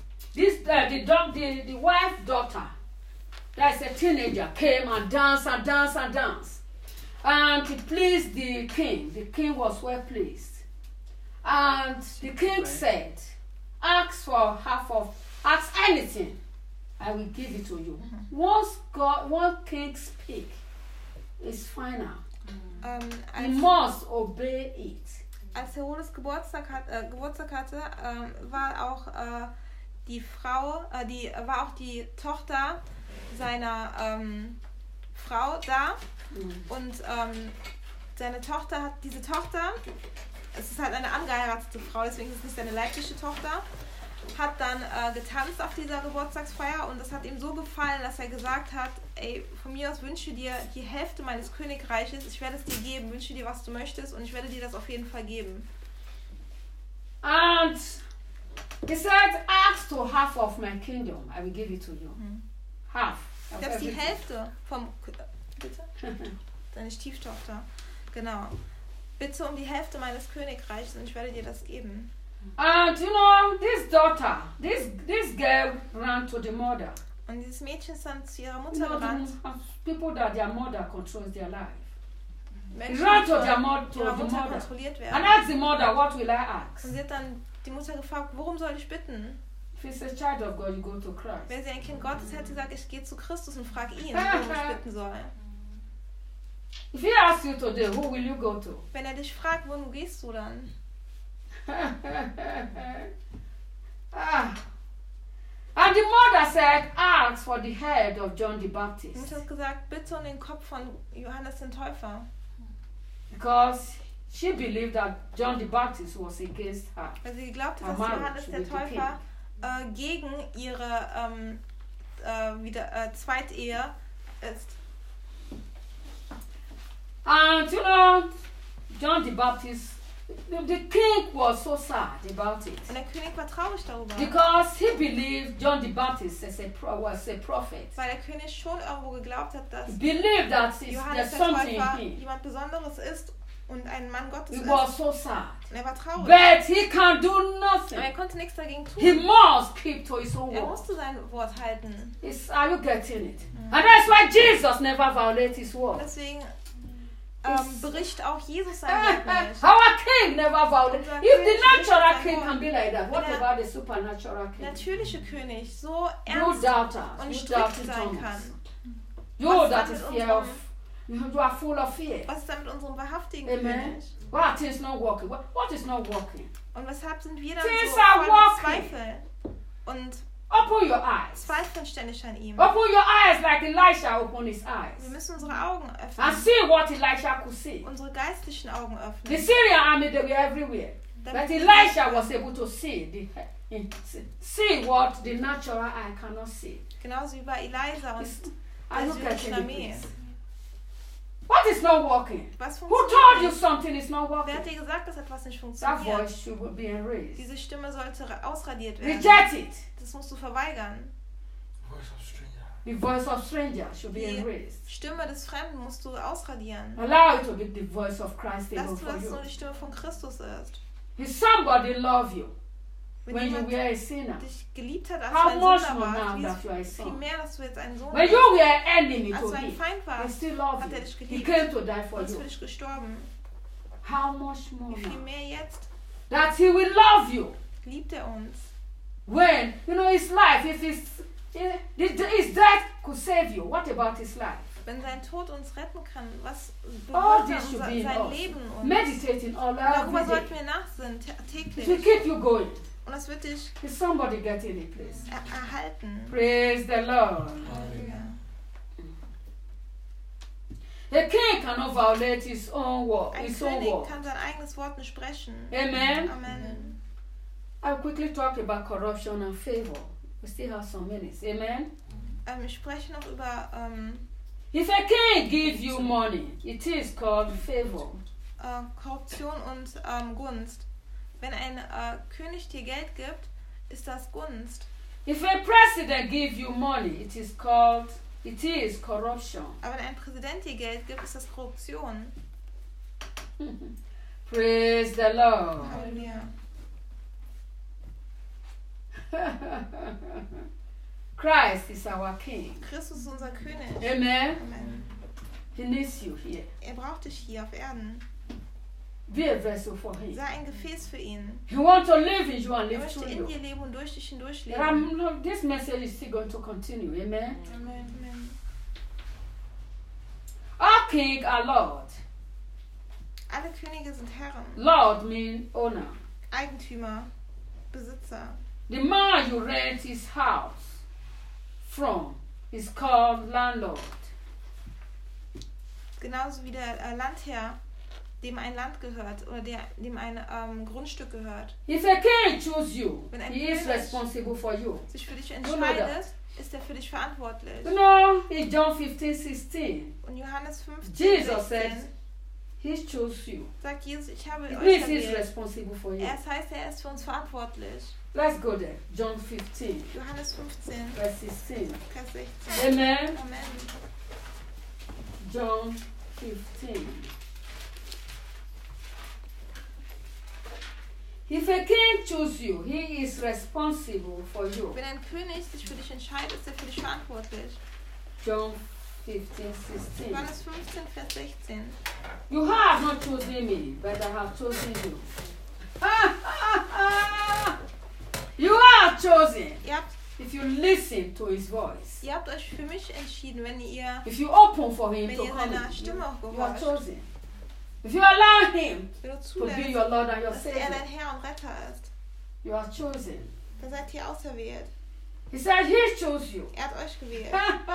the wife daughter, that's a teenager, came and danced and danced and danced. And to please the king was well pleased. And the king said, ask anything, I will give it to you. One king speak, is final. He must obey it. Als Herodes Geburtstag hatte, war auch die Frau, war auch die Tochter seiner Frau da. Und diese Tochter, es ist halt eine angeheiratete Frau, deswegen ist es nicht seine leibliche Tochter, hat dann getanzt auf dieser Geburtstagsfeier und das hat ihm so gefallen, dass er gesagt hat, ey, von mir aus wünsche dir die Hälfte meines Königreiches, ich werde es dir geben, wünsche dir, was du möchtest und ich werde dir das auf jeden Fall geben. And he said, ask to half of my kingdom, I will give it to you. Half. Of Selbst die everything. Hälfte vom... Bitte? Deine Stieftochter. Genau. Bitte um die Hälfte meines Königreichs und ich werde dir das geben. And you know, this daughter, this girl ran to the mother. Und dieses Mädchen ist dann zu ihrer You Mutter know, gerannt. people that their mother controls their life. Menschen, Ran die to von their ihrer mother. Mutter kontrolliert And werden. asked the mother, what will I ask? Und sie hat dann die Mutter gefragt, worum soll ich bitten? If it's a child of God, you go to Christ. Wäre sie ein Kind Gottes, hätte sie gesagt, ich gehe zu Christus und frage ihn, worum ich bitten soll. If he asks you today, who will you go to? Wenn er dich fragt, wohin gehst du dann? And the mother said, ask for the head of John the Die Baptist. Mutter hat gesagt, bitte um den Kopf von Johannes den Täufer. Because she believed that John the Baptist was against her. Weil sie glaubte, Her dass marriage Johannes der with the Täufer gegen ihre Zweitehe ist. And you know, John the Baptist, the king was so sad about it. Und der König war traurig darüber. Because he believed John the Baptist was a prophet. Weil der König schon irgendwo geglaubt hat, dass He believed that Johannes there's der something in Täufer him. jemand Besonderes ist und ein Mann Gottes He ist. was so sad. Und er war traurig. But he can't do Aber nothing. er konnte nichts dagegen He tun. must keep to his own Er word. musste sein Wort halten. Are you getting it? And that's why Jesus never violated his Und word. deswegen bricht auch Jesus sein Wort nicht. Our king never violated. Unser If the König natural bricht king sein can Wort. be like that, what Wenn der about the supernatural king? Natürliche König so You ernst doubters, und you strikt doubting sein Thomas. kann. You Was that ist is da fear mit of, you are full of fear. Was ist da mit unserem wahrhaftigen Amen. König? What is not working? What is not working? Und weshalb sind wir dann Things so are voll walking. mit Zweifel und Open your eyes. zweifeln ständig an ihm? Open your eyes like Elisha opened his Wir eyes. müssen unsere Augen And öffnen, see what Elisha could see. unsere geistlichen Augen The öffnen. Syrian army, they were everywhere. But Damit wir Elisha was able to see what the natural eye cannot see. genauso wie bei Elisa und Are you der getting syryschen it, Armee. please? What is not working? Was Who told funktioniert you nicht? something is not Wer hat working? dir gesagt, dass etwas nicht That funktioniert? voice should be erased. Diese Stimme sollte ausradiert werden. Reject it. Das musst du verweigern. Voice of stranger. The voice of stranger should be Die erased. Stimme des Fremden musst du ausradieren. Allow it to be the voice of Christ Lass even du, for dass es nur you. die Stimme von Christus ist. If somebody love you Wenn when you jemand were a sinner, dich geliebt hat, als how du ein much Sünder more now warst, that you are a wie viel son? mehr, dass du jetzt einen Sohn When you hast. were enemy Als to du ein him, Feind he warst, still loved hat er you. dich He geliebt came to die for und ist für you. dich gestorben. How much more Wie viel now? mehr jetzt That he will love you liebt er uns. when, you know, his life, if his death could save you, what about his life? Wenn sein Tod uns retten kann, was All bewirkt this should dann be in sein us. Leben uns? Meditating all Darüber every sollten day. wir nachsinnen, It will täglich. keep you going. Und das wird dich Is somebody getting it, please? erhalten. Praise the Lord. Ja. A king cannot violate his own word. Ein His own König word. kann sein eigenes Wort nicht sprechen. Amen. Amen. I'll quickly talk about corruption and favor. We still have some minutes. Amen. Ich spreche noch über If a king gives you money, it is called favor. Korruption und Gunst. Wenn ein König dir Geld gibt, ist das Gunst. If a president gives you money, it is corruption. Aber wenn ein Präsident dir Geld gibt, ist das Korruption. Praise the Lord. Halleluja. Christ is our king. Christus ist unser König. Amen. Amen. He needs you here. Er braucht dich hier auf Erden. Be a vessel for him. Sei ein Gefäß für ihn. He wants to live in you and Er live möchte through in you. dir leben und durch dich hindurch There are, leben. this message is still going to continue. Amen. Amen. Our king, our Lord. Alle Könige sind Herren, Lord means owner. Eigentümer, Besitzer. The man you rent his house from is called landlord. Genauso wie der Landherr, dem ein Land gehört oder dem ein Grundstück gehört. If a king chooses you, Wenn ein he is König responsible for you. sich für dich know that? entscheidet, ist er für dich verantwortlich. You know, in John 15:16, Und Johannes 15, Jesus 16 said, he chose you. sagt Jesus, ich habe It euch means he is erwählt. responsible for you. Das heißt, er ist für uns verantwortlich. Let's go there. John 15, Johannes 15, verse 16. Vers 16. Amen. Amen. John 15. If a king chooses you, he is responsible for you. Wenn ein König sich für dich entscheidet, ist er für dich verantwortlich. John 15:16. Johannes 15, Vers 16. You have not chosen me, but I have chosen you. You are chosen if you listen to his voice. Ihr habt euch für mich entschieden, wenn ihr If you open for him Wenn to ihr come seiner in, Stimme auch you are gehorcht. chosen. If you allow him wenn du to be zulässt, your Lord and your dass er Savior, dein Herr und Retter ist, you are chosen. dann seid ihr auserwählt. He said he chose you. Er hat euch gewählt.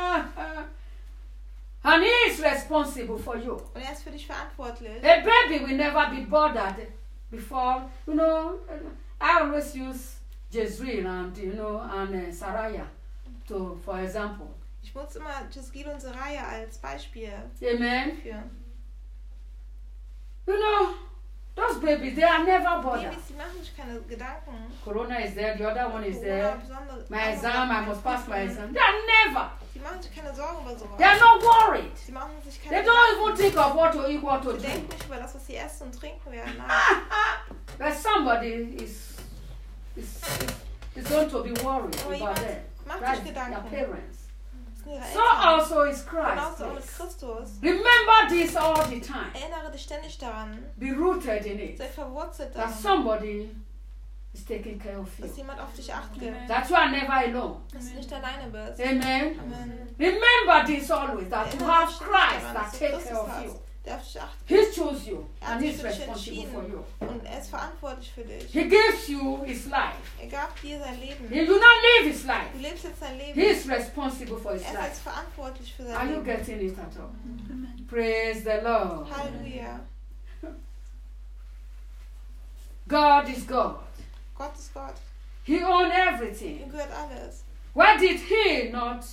And he is responsible for you. Und er ist für dich verantwortlich. A baby will never be bothered before, you know, I always use Jezreel and, Saraya for example. Ich nutze immer Jezreel und Seraya als Beispiel Amen. für. babies, they are never bothered. Babys, die machen sich keine Gedanken. Corona is there, the other one is Corona, there. besonders- My exam, I must pass my exam. They are never. Die machen sich keine Sorgen über sowas. They are not worried. Sie machen sich They keine don't even Gedanken. think of what to eat, what to Sie drink. denken nicht über das, was sie essen und trinken werden. Nein. But somebody is going to be worried Aber about jemand them. macht That's sich their Gedanken. parents. Das sind ihre So Eltern. also is Christ. Genauso auch mit please. Christus. Remember this all the time. Erinnere dich ständig daran. Be rooted in it. Sei verwurzelt That daran, somebody is taking care of you. dass jemand auf dich acht gibt. That you are never alone. Dass du nicht alleine bist. Amen. Amen. Remember this always, that you Erinnere have dich ständig Christ daran, that dass du takes Christus care of hast, you. der auf dich acht He gibt. chose you Er hat and sich he's für dich responsible for entschieden you. und er ist verantwortlich für dich. He gives you his life. Er gab dir sein Leben. He do not live his life. Du lebst jetzt sein Leben. He is responsible for his Er ist life. jetzt verantwortlich für Are sein you Leben. getting it at all? Praise the Lord. Halleluja. God is God. Gott ist Gott. He owns Ihm everything. gehört alles. Why did he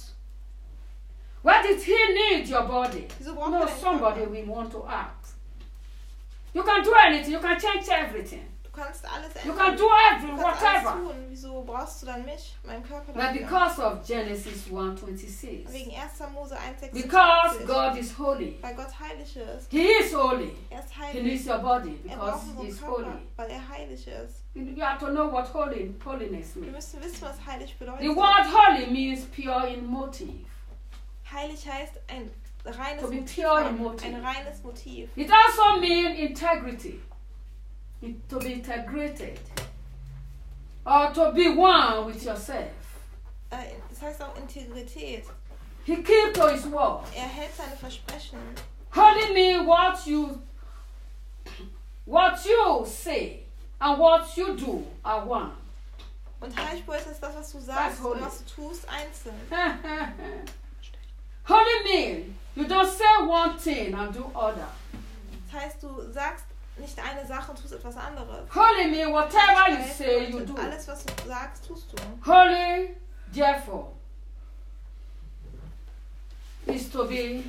need your body? Wieso braucht No, er deinen somebody Körper? will want to act. You can do anything. You can change everything. Du kannst alles You ändern. can do Du everything, kannst alles whatever. tun. Wieso brauchst du dann mich, meinen Körper But dafür? because of Genesis 1:26, Wegen 1. Mose 1,26. because God is holy, Weil Gott heilig ist. He is holy. Er ist He heilig. needs your body Er because braucht He unseren is Körper, holy. weil er heilig ist. You have to know what holiness Wir means. müssen wissen, was heilig bedeutet. The word holy means pure in motive. Heilig heißt ein reines To be Motiv. pure in haben. motive. Ein reines Motiv. It also means integrity. To be integrated. Or to be one with yourself. Das heißt auch Integrität. He keeps to his word. Er hält seine Versprechen. Holy means what you say and what you do are one. Und heilig bedeutet das, was du That's sagst holy. und was du tust, einzeln. Holy means you don't say one thing and do other. Das heißt, du sagst nicht eine Sache und tust etwas anderes. Holy means whatever you Heiligkeit say, you bedeutet, do. alles, was du sagst, tust du. Holy, therefore, is to be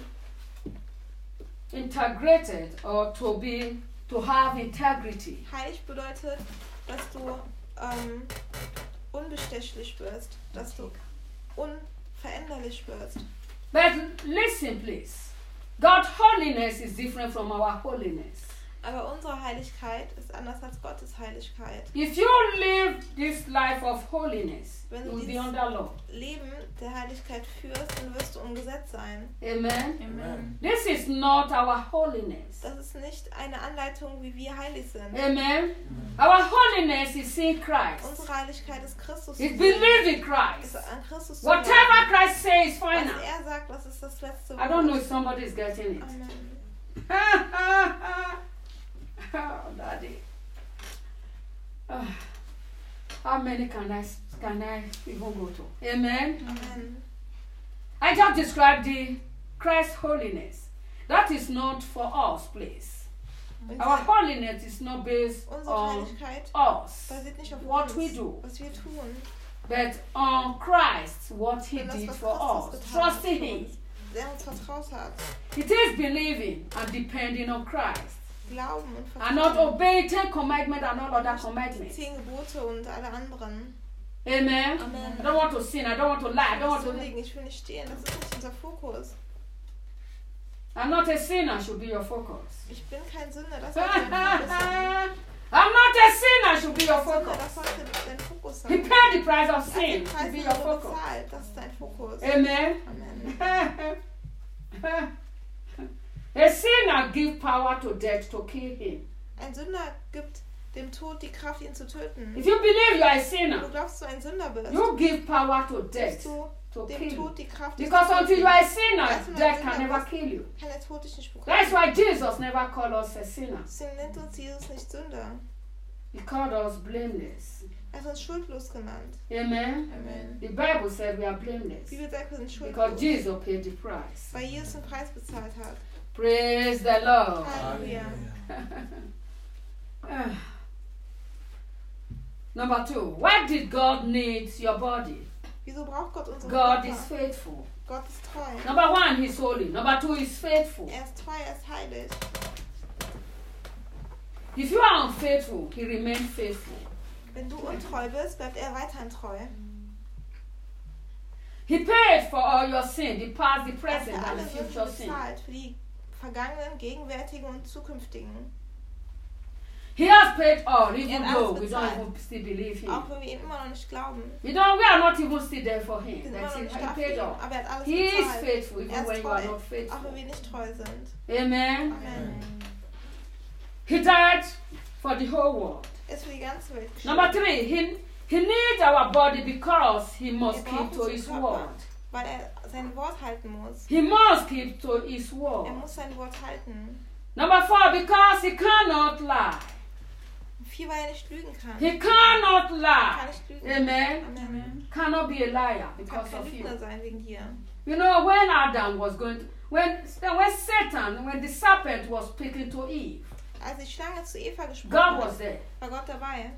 integrated or to have integrity. Heilig bedeutet, dass du unbestechlich bist, dass du unveränderlich bist. But listen, please. God's holiness is different from our holiness. Aber unsere Heiligkeit ist anders als Gottes Heiligkeit. If you live this life of holiness, Wenn you du will be dieses under law. Leben der Heiligkeit führst, dann wirst du im Gesetz sein. Amen. Amen. This is not our holiness. Das ist nicht eine Anleitung, wie wir heilig sind. Amen. Our holiness is in Christ. Unsere Heiligkeit ist Christus. It's zu believe in ist Christ. an Christus zu Whatever glauben. Christ says is Was final. er sagt, das ist das letzte I Wort. don't know if somebody is getting it. Amen. Oh, Daddy. How many can I even go to? Amen. Amen. I just described the Christ's holiness. That is not for us, please. Our holiness is not based Unsere on Heiligkeit us, basiert nicht auf what uns, we do, was wir tun, but on Christ, what He sondern das, did was for Christus us. getan hat Trusting für Him. uns, der uns vertraut hat. It is believing and depending on Christ. Glauben und And not Vertrauen. obeying 10 commandments and all other Die commandments. 10 Gebote und alle anderen. Amen. Amen. I don't want to sin. I don't want to lie. I don't want to. Sündigen, ich will nicht stehen, das ist nicht unser Fokus. I'm not a sinner. Should be your focus. Ich bin kein Sünder, das I'm sollte dein Fokus sein. not a sinner. Should be your Sünder, focus. das sollte dein Fokus He sein. paid the price of Er hat sin. den Should Preis be für your Sünde focus. bezahlt, das ist dein Fokus. Amen. Amen. A sinner gives power to death to kill him. Ein Sünder gibt dem Tod die Kraft, ihn zu töten. If you believe you are a Wenn sinner, du glaubst, du ein Sünder bist, you give power to gibst death du to dem kill you. Tod die Kraft, dich Because zu until you töten. are a sinner, Erst wenn du ein death can Sünder never bist, kill you. kann der Tod dich nicht That's bekommen. why Jesus never called us a sinner. Deswegen nennt uns Jesus nicht Sünder. He called us blameless. Er hat uns schuldlos genannt. Amen. Amen. The Bible said we are blameless Die Bibel sagt, wir sind because schuldlos, Jesus paid the price. weil Jesus den Preis bezahlt hat. Praise the Lord. Halleluja. Number 2, why did God need your body? Wieso braucht Gott unseren God Körper? is faithful. Gott ist treu. Number 1, He's holy. Number 2, He's faithful. Er ist treu, er ist heilig. If you are unfaithful, he remains faithful. Wenn du untreu bist, bleibt er weiterhin treu. He paid for all your sin, the past, the Er hat present, für and alle the Sünden future sin. bezahlt, für die vergangenen, gegenwärtigen und zukünftigen. He has paid all, Er even hat though alles we don't bezahlt. even still believe him. Auch wenn wir ihm immer noch nicht glauben. We are not even still there for Wir him. sind immer That's noch it. nicht He da für paid ihn, all. aber er hat alles He is bezahlt. faithful, Er even ist when you are treu, not auch faithful. wenn wir nicht treu sind. Amen. Amen. He died for the whole world. Er ist für die ganze Welt Number gestorben. 3, he needs our body because he must Wir keep brauchen to unseren his Körper, word. weil er sein Wort halten muss. He must keep to his Er word. muss sein Wort halten. Number 4, because he cannot lie. 4, weil er nicht lügen kann. He cannot Er kann lie. nicht lügen. Amen. Amen. Cannot be a liar Er kann because kein of you. Lügner sein wegen dir. You know, when Adam was going to, when the serpent was speaking to Eve, Als die Schlange zu Eva gesprochen God was hat, there. war Gott dabei.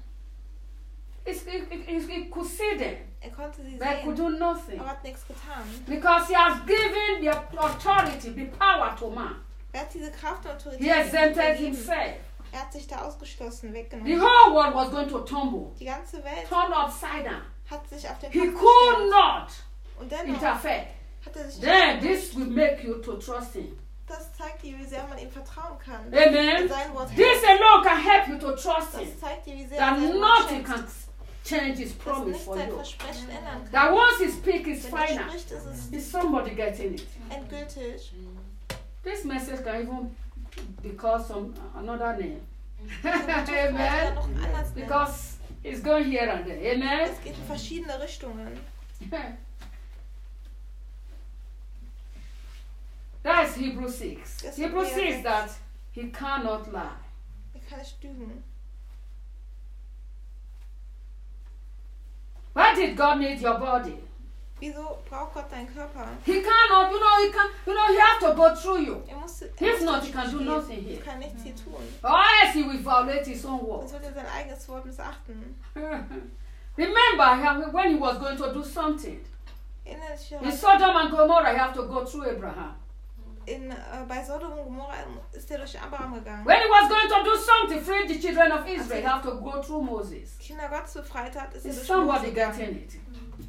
He could see them, Er konnte sie but he could sehen, do nothing. aber hat nichts getan. Because he has given the authority, the power to man. Er hat diese Kraft und Autorität He exempted gegeben. himself. Er hat sich da ausgeschlossen, The weggenommen. whole world was going to tumble, Die ganze Welt turned upside down. hat sich auf den He Kopf could gestellt. not Und dennoch interfere. hat er sich Then this will make you to trust him. Das zeigt dir, wie sehr man ihm vertrauen kann. Amen. Sein Wort This hält. alone can help you to trust him. Das zeigt dir, wie sehr That er sein Wort nothing schätzt. can change his Dass promise nicht for sein you. Versprechen ändern kann. That once he speaks, it's Wenn er final. spricht, ist es Is somebody getting it? endgültig. This message can even be called another name. Diese Botschaft kann man Amen. noch anders nennen. Because it's going here and there. Amen. Es geht in verschiedene Richtungen. That is Hebrews 6. That's Hebrews Hebrews 6 6. that he cannot lie. Er kann nicht lügen. Why did God need your body? Wieso braucht Gott deinen Körper? He cannot, he has to go through you. Er muss If not, he can do durchstehen. nothing here. Er kann nichts hier tun. Or else he will violate his own word. Sonst wird er sein eigenes Wort missachten. Remember when he was going to do something. Erinnere dich In daran, Sodom and Gomorrah, you have to go through Abraham. bei Sodom und Gomorra ist er durch Abraham gegangen. When he was going to do something, free the children of Israel, you have to go through Moses. Kinder Gottes befreit hat, ist er Is durch somebody Mose getting gegangen. it?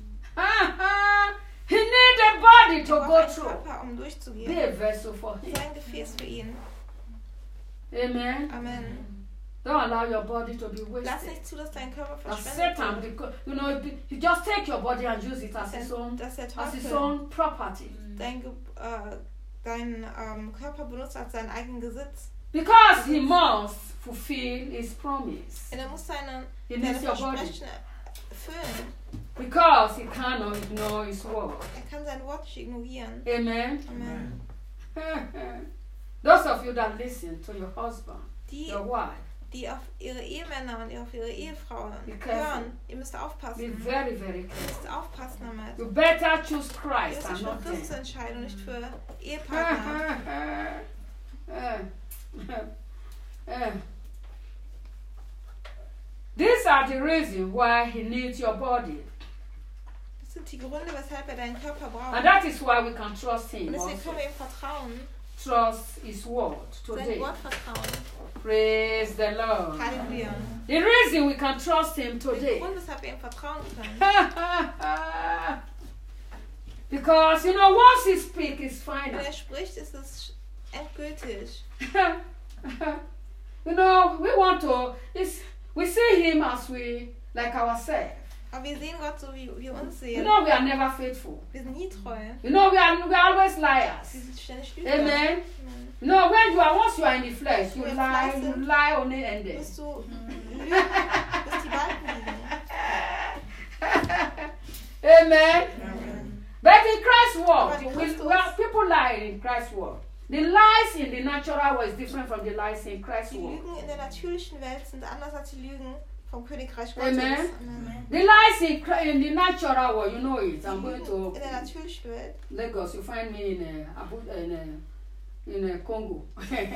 He need a body Er to braucht go einen through. Körper, um Be durchzugehen. a vessel for him. Sein Gefäß für ihn. Amen. Amen. Don't allow your body to be Lass wasted. nicht zu, dass dein Körper As verschwendet Satan, wird. because, you just take your body and use it as his own, Dass der as his Teufel own property. deinen Körper benutzt als seinen eigenen Besitz. Because he must fulfill his promise. Und er muss seine He needs your body. Versprechen erfüllen. Because he cannot ignore his word. Er kann sein Wort nicht ignorieren. Amen. Amen. Those of you that listen to your husband, Die, your wife, die auf ihre Ehemänner und auf ihre Ehefrauen Be careful. hören, ihr müsst be aufpassen. very, very Ihr careful. müsst aufpassen damit. You better choose Ihr Christ müsst and euch für not Christus them. entscheiden und nicht für Ehepartner. These are the reasons why he needs your body. Das sind die Gründe, weshalb er deinen Körper braucht. And that is why we can trust Und him deswegen also. können wir ihm vertrauen, Trust his word sein today. Wort vertrauen. Praise the Lord. Halleluja. The reason we can trust him Der today. Grund, weshalb wir ihm vertrauen können. Because, once he speaks, it's Wenn final. er spricht, ist es endgültig. We want to, we see him as like ourselves. Aber wir sehen Gott so, wie wir uns sehen. We are never faithful. Wir sind nie treu. We are always liars. Wir sind ständig Lügner. Amen. Amen. Once you are in the flesh, you Wenn wir lie, Fleisch you sind, lie only ended. Wirst du lügen, bis die Balken liegen. Amen. But in Christ's world, Aber die Christus- people lie in Christ's world. The lies in the natural world is different from the lies in Christ's Die world. Lügen in der natürlichen Welt sind anders als die Lügen vom Königreich Gottes. Amen. Amen. The lies in the natural world, you know it. Die I'm going Lügen to in der natürlichen Welt. Lagos. You find me in Congo.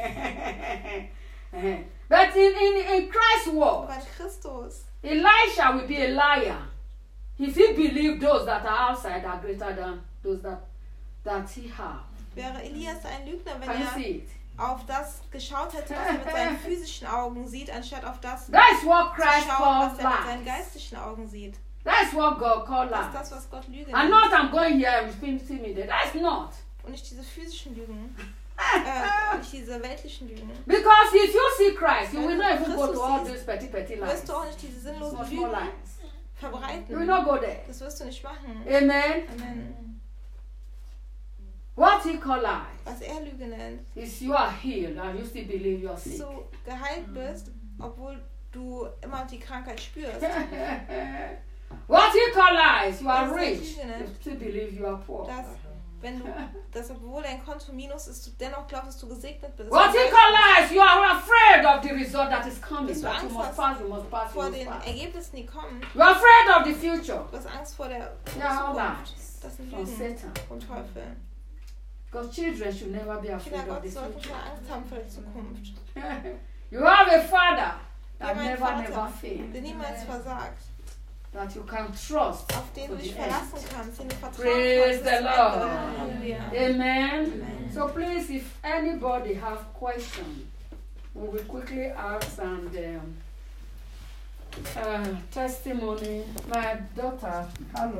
But in Christ's world, Aber in Christus Elisha will be a liar if he believes those that are outside are greater than those that he has. wäre Elias ein Lügner, wenn Can you er see it? auf das geschaut hätte, was er mit seinen physischen Augen sieht, anstatt auf das zu That's what Christ schauen, was calls er mit seinen lies. geistischen Augen sieht. That's what God calls Das ist lies. das, was Gott Lüge And nennt. not I'm going here and see me there. That's not. Und nicht diese physischen Lügen. Nicht diese weltlichen Lügen. Because if you see Christ, you will not even go to all these petty lies. Wirst du auch nicht diese sinnlosen Small, small Lügen lies. You will verbreiten. not go there. Das wirst du nicht machen. Amen. Amen. What he calls lies Was er Lüge nennt, is you are healed and you still believe you are dass sick. du geheilt bist, obwohl du immer die Krankheit spürst. What he calls lies, you are Das ist rich. Lüge, ne? You still believe you are poor. Dass, wenn du, dass obwohl dein Konto minus ist, du dennoch glaubst, dass du gesegnet bist. What he calls lies, you are afraid of the result that is coming. Dass du That you Angst must hast pass, you must pass, you vor must den pass. Ergebnissen, die kommen. You are afraid of the future. Du hast Angst vor der Yeah, all Zukunft. lies Das sind from Lügen Satan. vom Teufel. Because children should never be Kinder afraid of the Gottes sollten future. keine Angst haben vor der Zukunft. You have a father Wir that haben einen never Vater, fails. der niemals versagt, That you can trust auf den to du dich the verlassen end. kannst, den du vertrauen Praise kannst. the bis zum Lord. Ende. Halleluja. Amen. So please, if anybody have question, we will quickly ask and testimony. My daughter, hello.